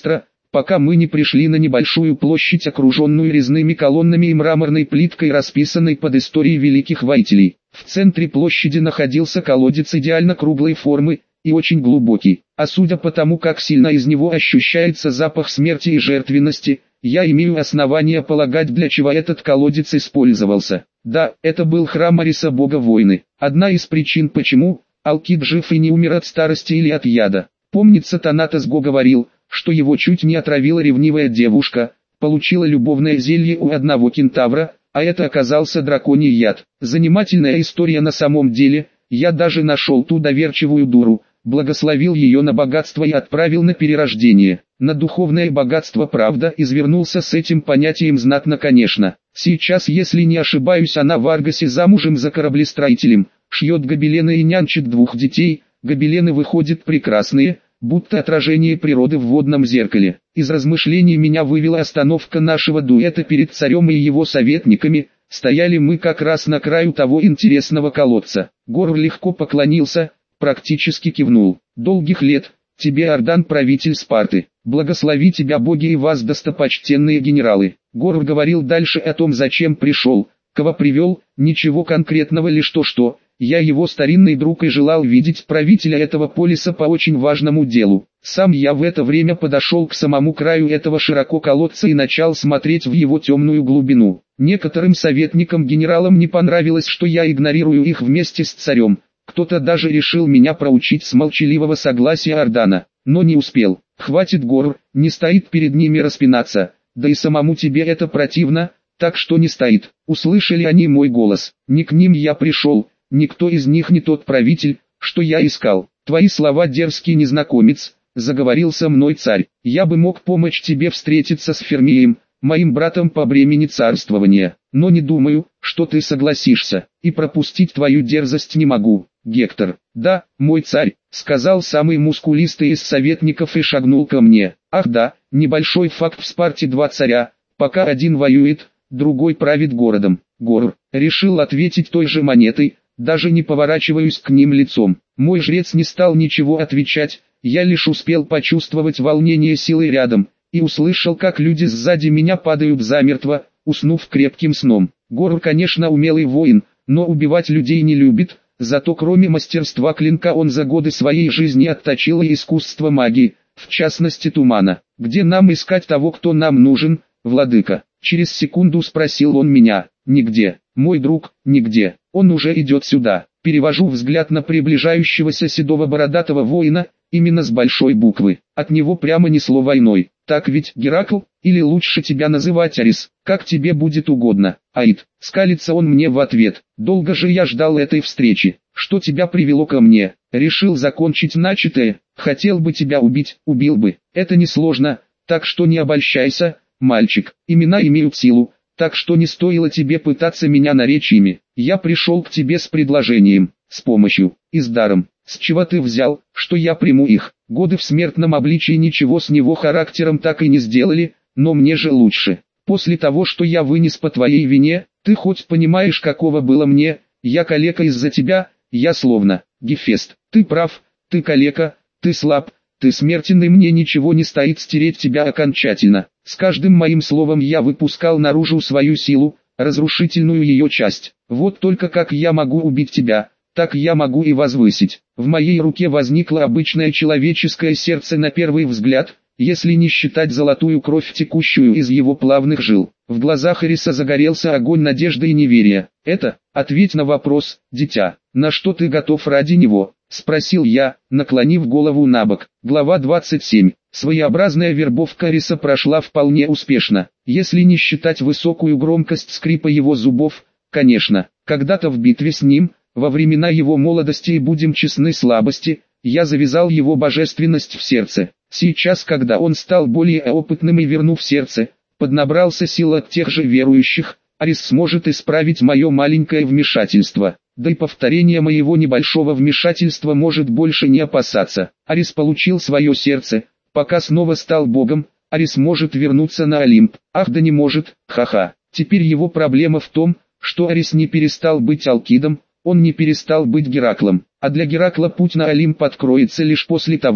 пока мы не пришли на небольшую площадь, окруженную резными колоннами и мраморной плиткой, расписанной под историей великих воителей. В центре площади находился колодец идеально круглой формы и очень глубокий, а судя по тому, как сильно из него ощущается запах смерти и жертвенности, я имею основания полагать, для чего этот колодец использовался. Да, это был храм Ариса, бога войны. Одна из причин, почему Алкид жив и не умер от старости или от яда. Помнится, Танатос говорил, что его чуть не отравила ревнивая девушка, получила любовное зелье у одного кентавра, а это оказался драконий яд. Занимательная история на самом деле. Я даже нашел ту доверчивую дуру, благословил ее на богатство и отправил на перерождение. На духовное богатство, правда, извернулся с этим понятием знатно, конечно. Сейчас, если не ошибаюсь, она в Аргосе замужем за кораблестроителем, шьет гобелены и нянчит 2 детей. Гобелены выходят прекрасные, будто отражение природы в водном зеркале. Из размышлений меня вывела остановка нашего дуэта перед царем и его советниками. Стояли мы как раз на краю того интересного колодца. Гор легко поклонился, практически кивнул. «Долгих лет тебе, Ардан, правитель Спарты. Благослови тебя боги и вас, достопочтенные генералы». Гор говорил дальше о том, зачем пришел, кого привел, ничего конкретного, лишь то, что я его старинный друг и желал видеть правителя этого полиса по очень важному делу. Сам я в это время подошел к самому краю этого широко колодца и начал смотреть в его темную глубину. Некоторым советникам-генералам не понравилось, что я игнорирую их вместе с царем. Кто-то даже решил меня проучить с молчаливого согласия Ардана, но не успел. «Хватит, Гор, не стоит перед ними распинаться, да и самому тебе это противно, так что не стоит». Услышали они мой голос. Не к ним я пришел, никто из них не тот правитель, что я искал. «Твои слова, дерзкий незнакомец», — заговорил со мной царь. «Я бы мог помочь тебе встретиться с Фермием, моим братом по бремени царствования, но не думаю, что ты согласишься, и пропустить твою дерзость не могу, Гектор». «Да, мой царь», — сказал самый мускулистый из советников и шагнул ко мне. «Ах да, небольшой факт: в Спарте 2 царя, пока один воюет, другой правит городом». Гор решил ответить той же монетой, даже не поворачиваюсь к ним лицом. Мой жрец не стал ничего отвечать, я лишь успел почувствовать волнение силы рядом, и услышал, как люди сзади меня падают замертво, уснув крепким сном. Гор, конечно, умелый воин, но убивать людей не любит, зато кроме мастерства клинка он за годы своей жизни отточил и искусство магии, в частности тумана. «Где нам искать того, кто нам нужен, владыка?» Через секунду спросил он меня. «Нигде, мой друг, нигде. Он уже идет сюда». Перевожу взгляд на приближающегося седого бородатого воина, именно с большой буквы. От него прямо несло войной. «Так ведь, Геракл, или лучше тебя называть Арис, как тебе будет угодно, Аид». Скалится он мне в ответ. «Долго же я ждал этой встречи. Что тебя привело ко мне? Решил закончить начатое. Хотел бы тебя убить, убил бы. Это несложно, так что не обольщайся, мальчик. Имена имеют силу, так что не стоило тебе пытаться меня наречиями. Я пришел к тебе с предложением, с помощью и с даром. С чего ты взял, что я приму их? Годы в смертном обличии ничего с него характером так и не сделали, но мне же лучше. После того, что я вынес по твоей вине, ты хоть понимаешь, какого было мне? Я калека из-за тебя, я словно Гефест. Ты прав, ты калека, ты слаб, ты смертен, и мне ничего не стоит стереть тебя окончательно. С каждым моим словом я выпускал наружу свою силу, разрушительную ее часть. Вот только как я могу убить тебя, так я могу и возвысить. В моей руке возникло обычное человеческое сердце на первый взгляд, если не считать золотую кровь, текущую из его плавных жил. В глазах Ариса загорелся огонь надежды и неверия. «Это, ответь на вопрос, дитя, на что ты готов ради него?» — спросил я, наклонив голову набок. Глава 27. Своеобразная вербовка Ариса прошла вполне успешно, если не считать высокую громкость скрипа его зубов. Конечно, когда-то в битве с ним, во времена его молодости и, будем честны, слабости, я завязал его божественность в сердце. Сейчас, когда он стал более опытным и, вернув сердце, поднабрался сил от тех же верующих, Арис сможет исправить мое маленькое вмешательство. Да и повторение моего небольшого вмешательства может больше не опасаться. Арис получил свое сердце, пока снова стал богом. Арис может вернуться на Олимп. Ах, да не может, ха-ха. Теперь его проблема в том, что Арис не перестал быть Алкидом, он не перестал быть Гераклом. А для Геракла путь на Олимп откроется лишь после того,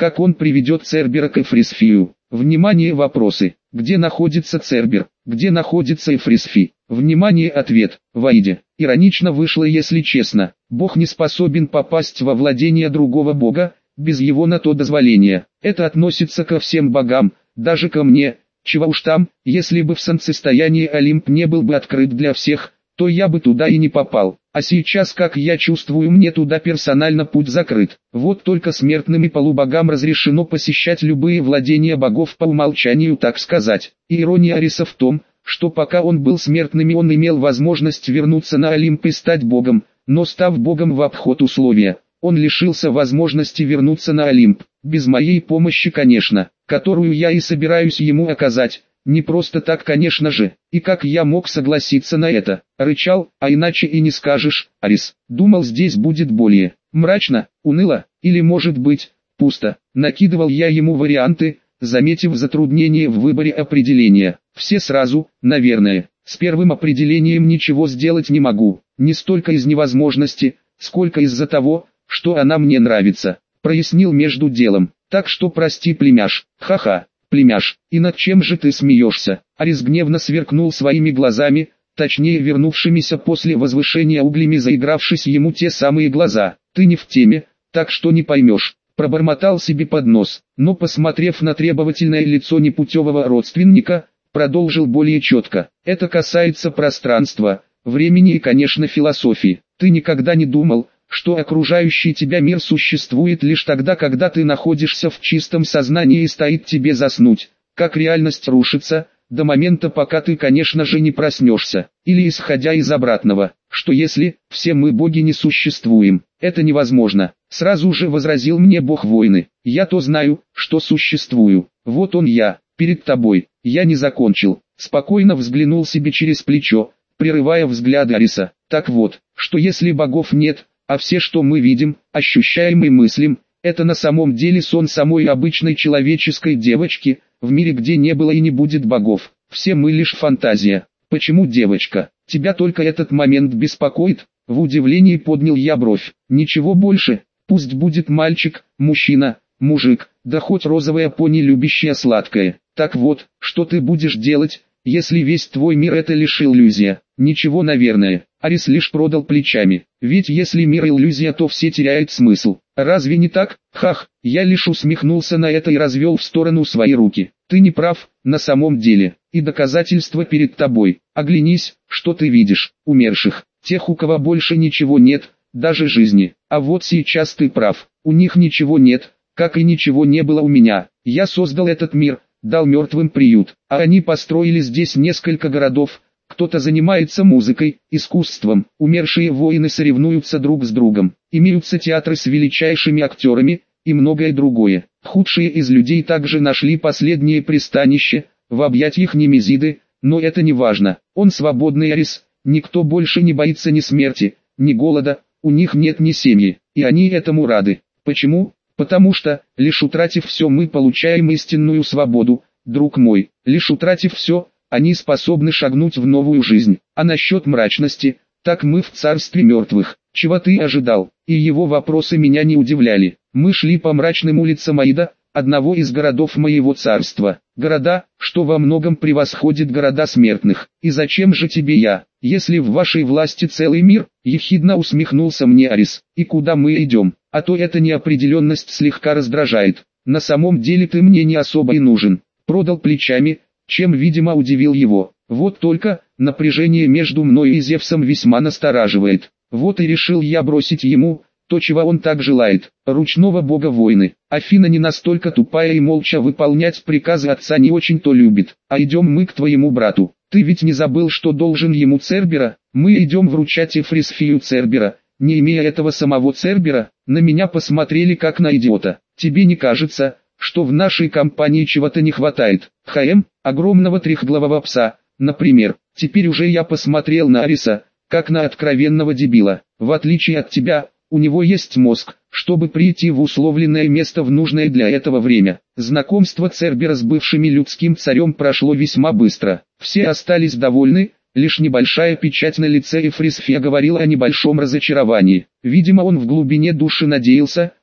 как он приведет Цербера к Эфрисфию. Внимание, вопросы. Где находится Цербер? Где находится Эфрисфий? Внимание, ответ. В Аиде. Иронично вышло, если честно. Бог не способен попасть во владение другого бога, без его на то дозволения. Это относится ко всем богам, даже ко мне. Чего уж там, если бы в солнцестоянии Олимп не был бы открыт для всех, то я бы туда и не попал. А сейчас, как я чувствую, мне туда персонально путь закрыт. Вот только смертным и полубогам разрешено посещать любые владения богов по умолчанию, так сказать. И ирония Ариса в том, что пока он был смертным, он имел возможность вернуться на Олимп и стать богом, но став богом в обход условия, он лишился возможности вернуться на Олимп, без моей помощи, конечно, которую я и собираюсь ему оказать. Не просто так, конечно же, и как я мог согласиться на это? Рычал, а иначе и не скажешь, Арис. Думал, здесь будет более мрачно, уныло, или может быть, пусто. Накидывал я ему варианты, заметив затруднение в выборе определения. Все сразу, наверное. С первым определением ничего сделать не могу, не столько из невозможности, сколько из-за того, что она мне нравится. Прояснил между делом, так что прости, племяш, ха-ха. Племяш, и над чем же ты смеешься? Арис гневно сверкнул своими глазами, точнее вернувшимися после возвышения углями, заигравшись ему те самые глаза. Ты не в теме, так что не поймешь. Пробормотал себе под нос, но, посмотрев на требовательное лицо непутевого родственника, продолжил более четко. Это касается пространства, времени и, конечно, философии. Ты никогда не думал, что окружающий тебя мир существует лишь тогда, когда ты находишься в чистом сознании и стоит тебе заснуть, как реальность рушится, до момента, пока ты, конечно же, не проснешься, или исходя из обратного, что если все мы боги не существуем, это невозможно. Сразу же возразил мне бог войны. Я то знаю, что существую. Вот он я, перед тобой. Я не закончил. Спокойно взглянул себе через плечо, прерывая взгляд Ариса. Так вот, что если богов нет, а все, что мы видим, ощущаем и мыслим, это на самом деле сон самой обычной человеческой девочки, в мире, где не было и не будет богов. Все мы лишь фантазия. Почему, девочка, тебя только этот момент беспокоит? В удивлении поднял я бровь. Ничего больше, пусть будет мальчик, мужчина, мужик, да хоть розовая пони, любящая сладкое. Так вот, что ты будешь делать, если весь твой мир это лишь иллюзия? Ничего, наверное. Арис лишь продал плечами. Ведь если мир иллюзия, то все теряет смысл. Разве не так? Хах, я лишь усмехнулся на это и развел в сторону свои руки. Ты не прав, на самом деле. И доказательства перед тобой. Оглянись, что ты видишь. Умерших, тех, у кого больше ничего нет, даже жизни. А вот сейчас ты прав. У них ничего нет, как и ничего не было у меня. Я создал этот мир, дал мертвым приют, а они построили здесь несколько городов. Кто-то занимается музыкой, искусством, умершие воины соревнуются друг с другом, имеются театры с величайшими актерами, и многое другое. Худшие из людей также нашли последнее пристанище, в объятиях Немезиды, но это не важно. Он свободный Арис, никто больше не боится ни смерти, ни голода, у них нет ни семьи, и они этому рады. Почему? Потому что, лишь утратив все, мы получаем истинную свободу, друг мой. Лишь утратив все, они способны шагнуть в новую жизнь. А насчет мрачности, так мы в царстве мертвых. Чего ты ожидал? И его вопросы меня не удивляли. Мы шли по мрачным улицам Аида, одного из городов моего царства. Города, что во многом превосходит города смертных. И зачем же тебе я, если в вашей власти целый мир? Ехидно усмехнулся мне Арис. И куда мы идем? А то эта неопределенность слегка раздражает. На самом деле ты мне не особо и нужен. Продал плечами, чем, видимо, удивил его. Вот только, напряжение между мной и Зевсом весьма настораживает. Вот и решил я бросить ему то, чего он так желает, ручного бога войны. Афина не настолько тупая и молча выполнять приказы отца не очень-то любит. А идем мы к твоему брату. Ты ведь не забыл, что должен ему Цербера? Мы идем вручать Эфрисфию Цербера. Не имея этого самого Цербера, на меня посмотрели как на идиота. Тебе не кажется, что в нашей компании чего-то не хватает? Огромного трехглавого пса, например. Теперь уже я посмотрел на Ариса, как на откровенного дебила. В отличие от тебя, у него есть мозг, чтобы прийти в условленное место в нужное для этого время. Знакомство Цербера с бывшим людским царем прошло весьма быстро. Все остались довольны, лишь небольшая печать на лице Эфрисфия говорила о небольшом разочаровании. Видимо, он в глубине души надеялся,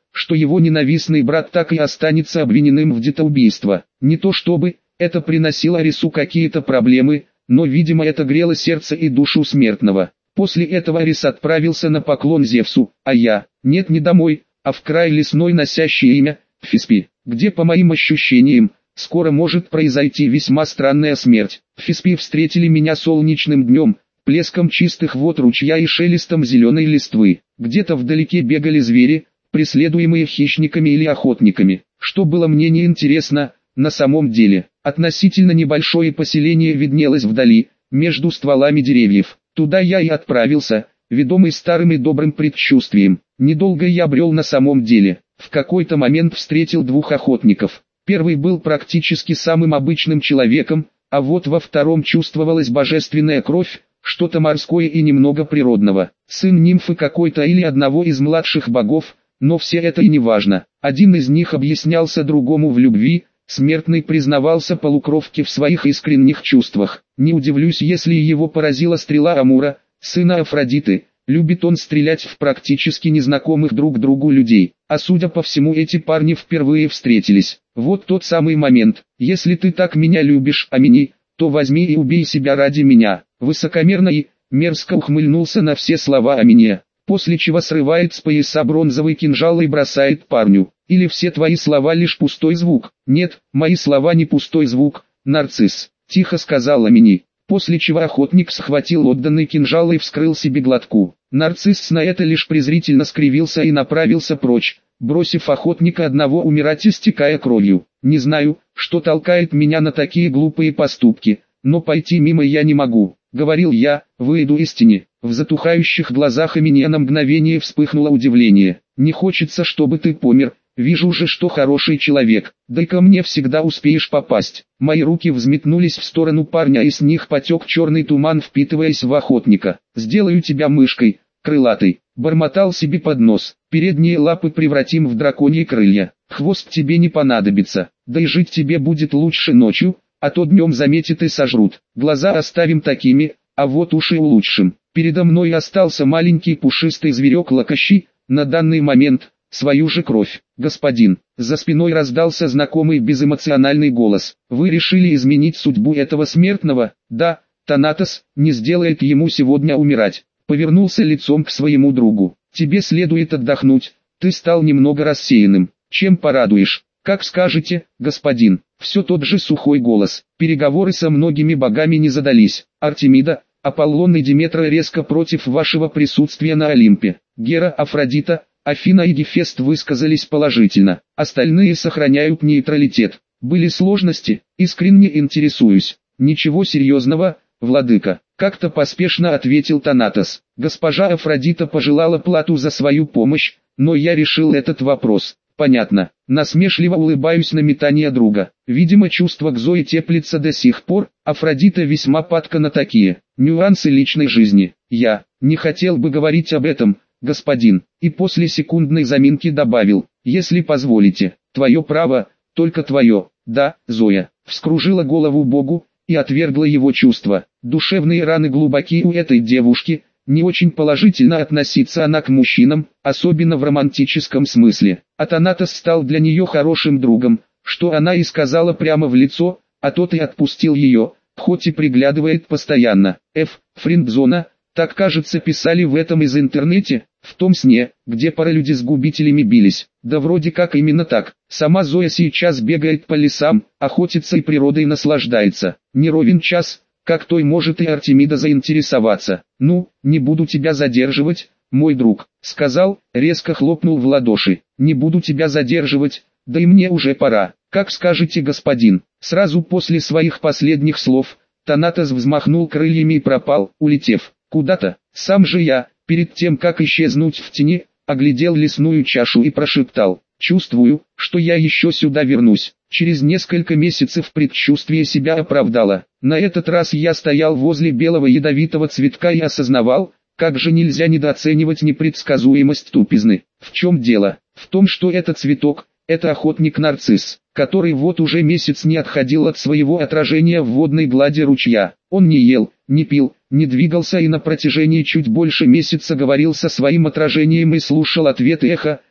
что его ненавистный брат так и останется обвиненным в детоубийстве. Не то чтобы это приносило Арису какие-то проблемы, но видимо это грело сердце и душу смертного. После этого Арис отправился на поклон Зевсу, а я, нет, не домой, а в край лесной, носящий имя Фиспи, где, по моим ощущениям, скоро может произойти весьма странная смерть. В Фиспи встретили меня солнечным днем, плеском чистых вод ручья и шелестом зеленой листвы. Где-то вдалеке бегали звери, преследуемые хищниками или охотниками, что было мне неинтересно. На самом деле, относительно небольшое поселение виднелось вдали, между стволами деревьев. Туда я и отправился, ведомый старым и добрым предчувствием. Недолго я брел на самом деле. В какой-то момент встретил двух охотников. Первый был практически самым обычным человеком, а вот во втором чувствовалась божественная кровь, что-то морское и немного природного. Сын нимфы какой-то или одного из младших богов, но все это и не важно. Один из них объяснялся другому в любви, смертный признавался полукровке в своих искренних чувствах. Не удивлюсь, если его поразила стрела Амура, сына Афродиты. Любит он стрелять в практически незнакомых друг другу людей. А судя по всему, эти парни впервые встретились. Вот тот самый момент. Если ты так меня любишь, Амини, то возьми и убей себя ради меня. Высокомерно и мерзко ухмыльнулся на все слова Аминия, после чего срывает с пояса бронзовый кинжал и бросает парню. Или все твои слова лишь пустой звук? Нет, мои слова не пустой звук, нарцисс, тихо сказал Амини. После чего охотник схватил отданный кинжал и вскрыл себе глотку. Нарцисс на это лишь презрительно скривился и направился прочь, бросив охотника одного умирать, истекая кровью. Не знаю, что толкает меня на такие глупые поступки, но пойти мимо я не могу, говорил я, выйду из тени. В затухающих глазах Аминия на мгновение вспыхнуло удивление. Не хочется, чтобы ты помер. Вижу же, что хороший человек, да и ко мне всегда успеешь попасть. Мои руки взметнулись в сторону парня, и с них потек черный туман, впитываясь в охотника. Сделаю тебя мышкой, крылатой, бормотал себе под нос. Передние лапы превратим в драконьи крылья. Хвост тебе не понадобится, да и жить тебе будет лучше ночью, а то днем заметят и сожрут. Глаза оставим такими, а вот уши улучшим. Передо мной остался маленький пушистый зверек Лакащи, на данный момент свою же кровь. Господин, за спиной раздался знакомый безэмоциональный голос. Вы решили изменить судьбу этого смертного? Да, Танатос не сделает ему сегодня умирать. Повернулся лицом к своему другу. Тебе следует отдохнуть, ты стал немного рассеянным. Чем порадуешь? Как скажете, господин. Все тот же сухой голос. Переговоры со многими богами не задались. Артемида, Аполлон и Диметра резко против вашего присутствия на Олимпе. Гера, Афродита, Афина и Гефест высказались положительно. Остальные сохраняют нейтралитет. Были сложности? Искренне интересуюсь. Ничего серьезного, владыка. Как-то поспешно ответил Танатос. Госпожа Афродита пожелала плату за свою помощь, но я решил этот вопрос. Понятно. Насмешливо улыбаюсь на метание друга. Видимо, чувство к Зое теплится до сих пор. Афродита весьма падка на такие нюансы личной жизни. Я не хотел бы говорить об этом, господин. И после секундной заминки добавил: если позволите, твое право, только твое. Да, Зоя вскружила голову Богу и отвергла его чувства. Душевные раны глубокие у этой девушки. Не очень положительно относится она к мужчинам, особенно в романтическом смысле. А Танатос стал для нее хорошим другом, что она и сказала прямо в лицо, а тот и отпустил ее, хоть и приглядывает постоянно. Фриндзона, так кажется писали в этом из интернете, в том сне, где паралюди с губителями бились. Да вроде как именно так. Сама Зоя сейчас бегает по лесам, охотится и природой наслаждается. Не ровен час, как той может и Артемида заинтересоваться. Ну, не буду тебя задерживать, мой друг, сказал, резко хлопнул в ладоши. Не буду тебя задерживать, да и мне уже пора. Как скажете, господин. Сразу после своих последних слов, Танатос взмахнул крыльями и пропал, улетев куда-то. Сам же я, перед тем как исчезнуть в тени, оглядел лесную чашу и прошептал: чувствую, что я еще сюда вернусь. Через несколько месяцев предчувствие себя оправдало. На этот раз я стоял возле белого ядовитого цветка и осознавал, как же нельзя недооценивать непредсказуемость тупизны. В чем дело? В том, что этот цветок – это охотник-нарцисс, который вот уже месяц не отходил от своего отражения в водной глади ручья. Он не ел, не пил, не двигался и на протяжении чуть больше месяца говорил со своим отражением и слушал ответы эха,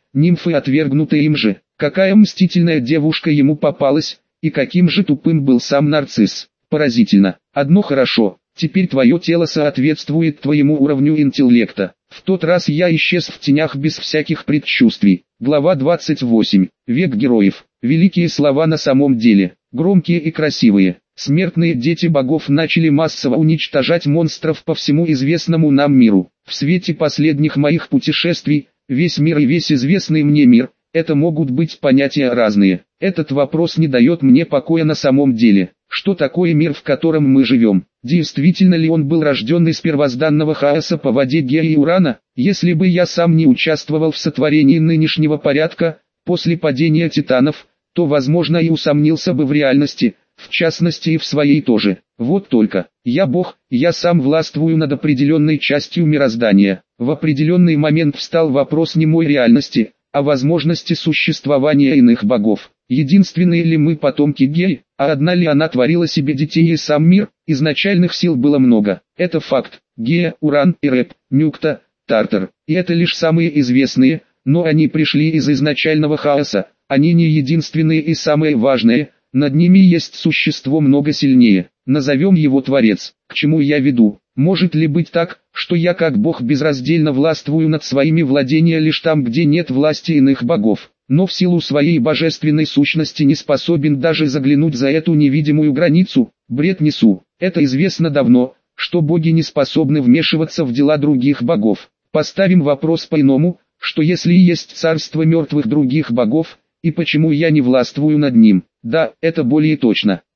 нимфы, отвергнутые им же. Какая мстительная девушка ему попалась, и каким же тупым был сам нарцисс. Поразительно. Одно хорошо, теперь твое тело соответствует твоему уровню интеллекта. В тот раз я исчез в тенях без всяких предчувствий. Глава 28. Век героев. Великие слова на самом деле, громкие и красивые. Смертные дети богов начали массово уничтожать монстров по всему известному нам миру. В свете последних моих путешествий, весь мир и весь известный мне мир, это могут быть понятия разные. Этот вопрос не дает мне покоя на самом деле. Что такое мир, в котором мы живем? Действительно ли он был рожден из первозданного хаоса по воде Гея и Урана? Если бы я сам не участвовал в сотворении нынешнего порядка, после падения титанов, то возможно и усомнился бы в реальности, в частности и в своей тоже. Вот только, я Бог, я сам властвую над определенной частью мироздания. В определенный момент встал вопрос не моей реальности, а возможности существования иных богов. Единственные ли мы потомки Геи, а одна ли она творила себе детей и сам мир? Изначальных сил было много. Это факт. Гея, Уран, Эреб, Нюкта, Тартар. И это лишь самые известные, но они пришли из изначального хаоса. Они не единственные и самые важные. Над ними есть существо много сильнее. Назовем его Творец. К чему я веду? Может ли быть так, что я как Бог безраздельно властвую над своими владениями лишь там, где нет власти иных богов, но в силу своей божественной сущности не способен даже заглянуть за эту невидимую границу? Бред несу. Это известно давно, что боги не способны вмешиваться в дела других богов. Поставим вопрос по-иному, что если есть царство мертвых других богов, и почему я не властвую над ним? Да, это более точно.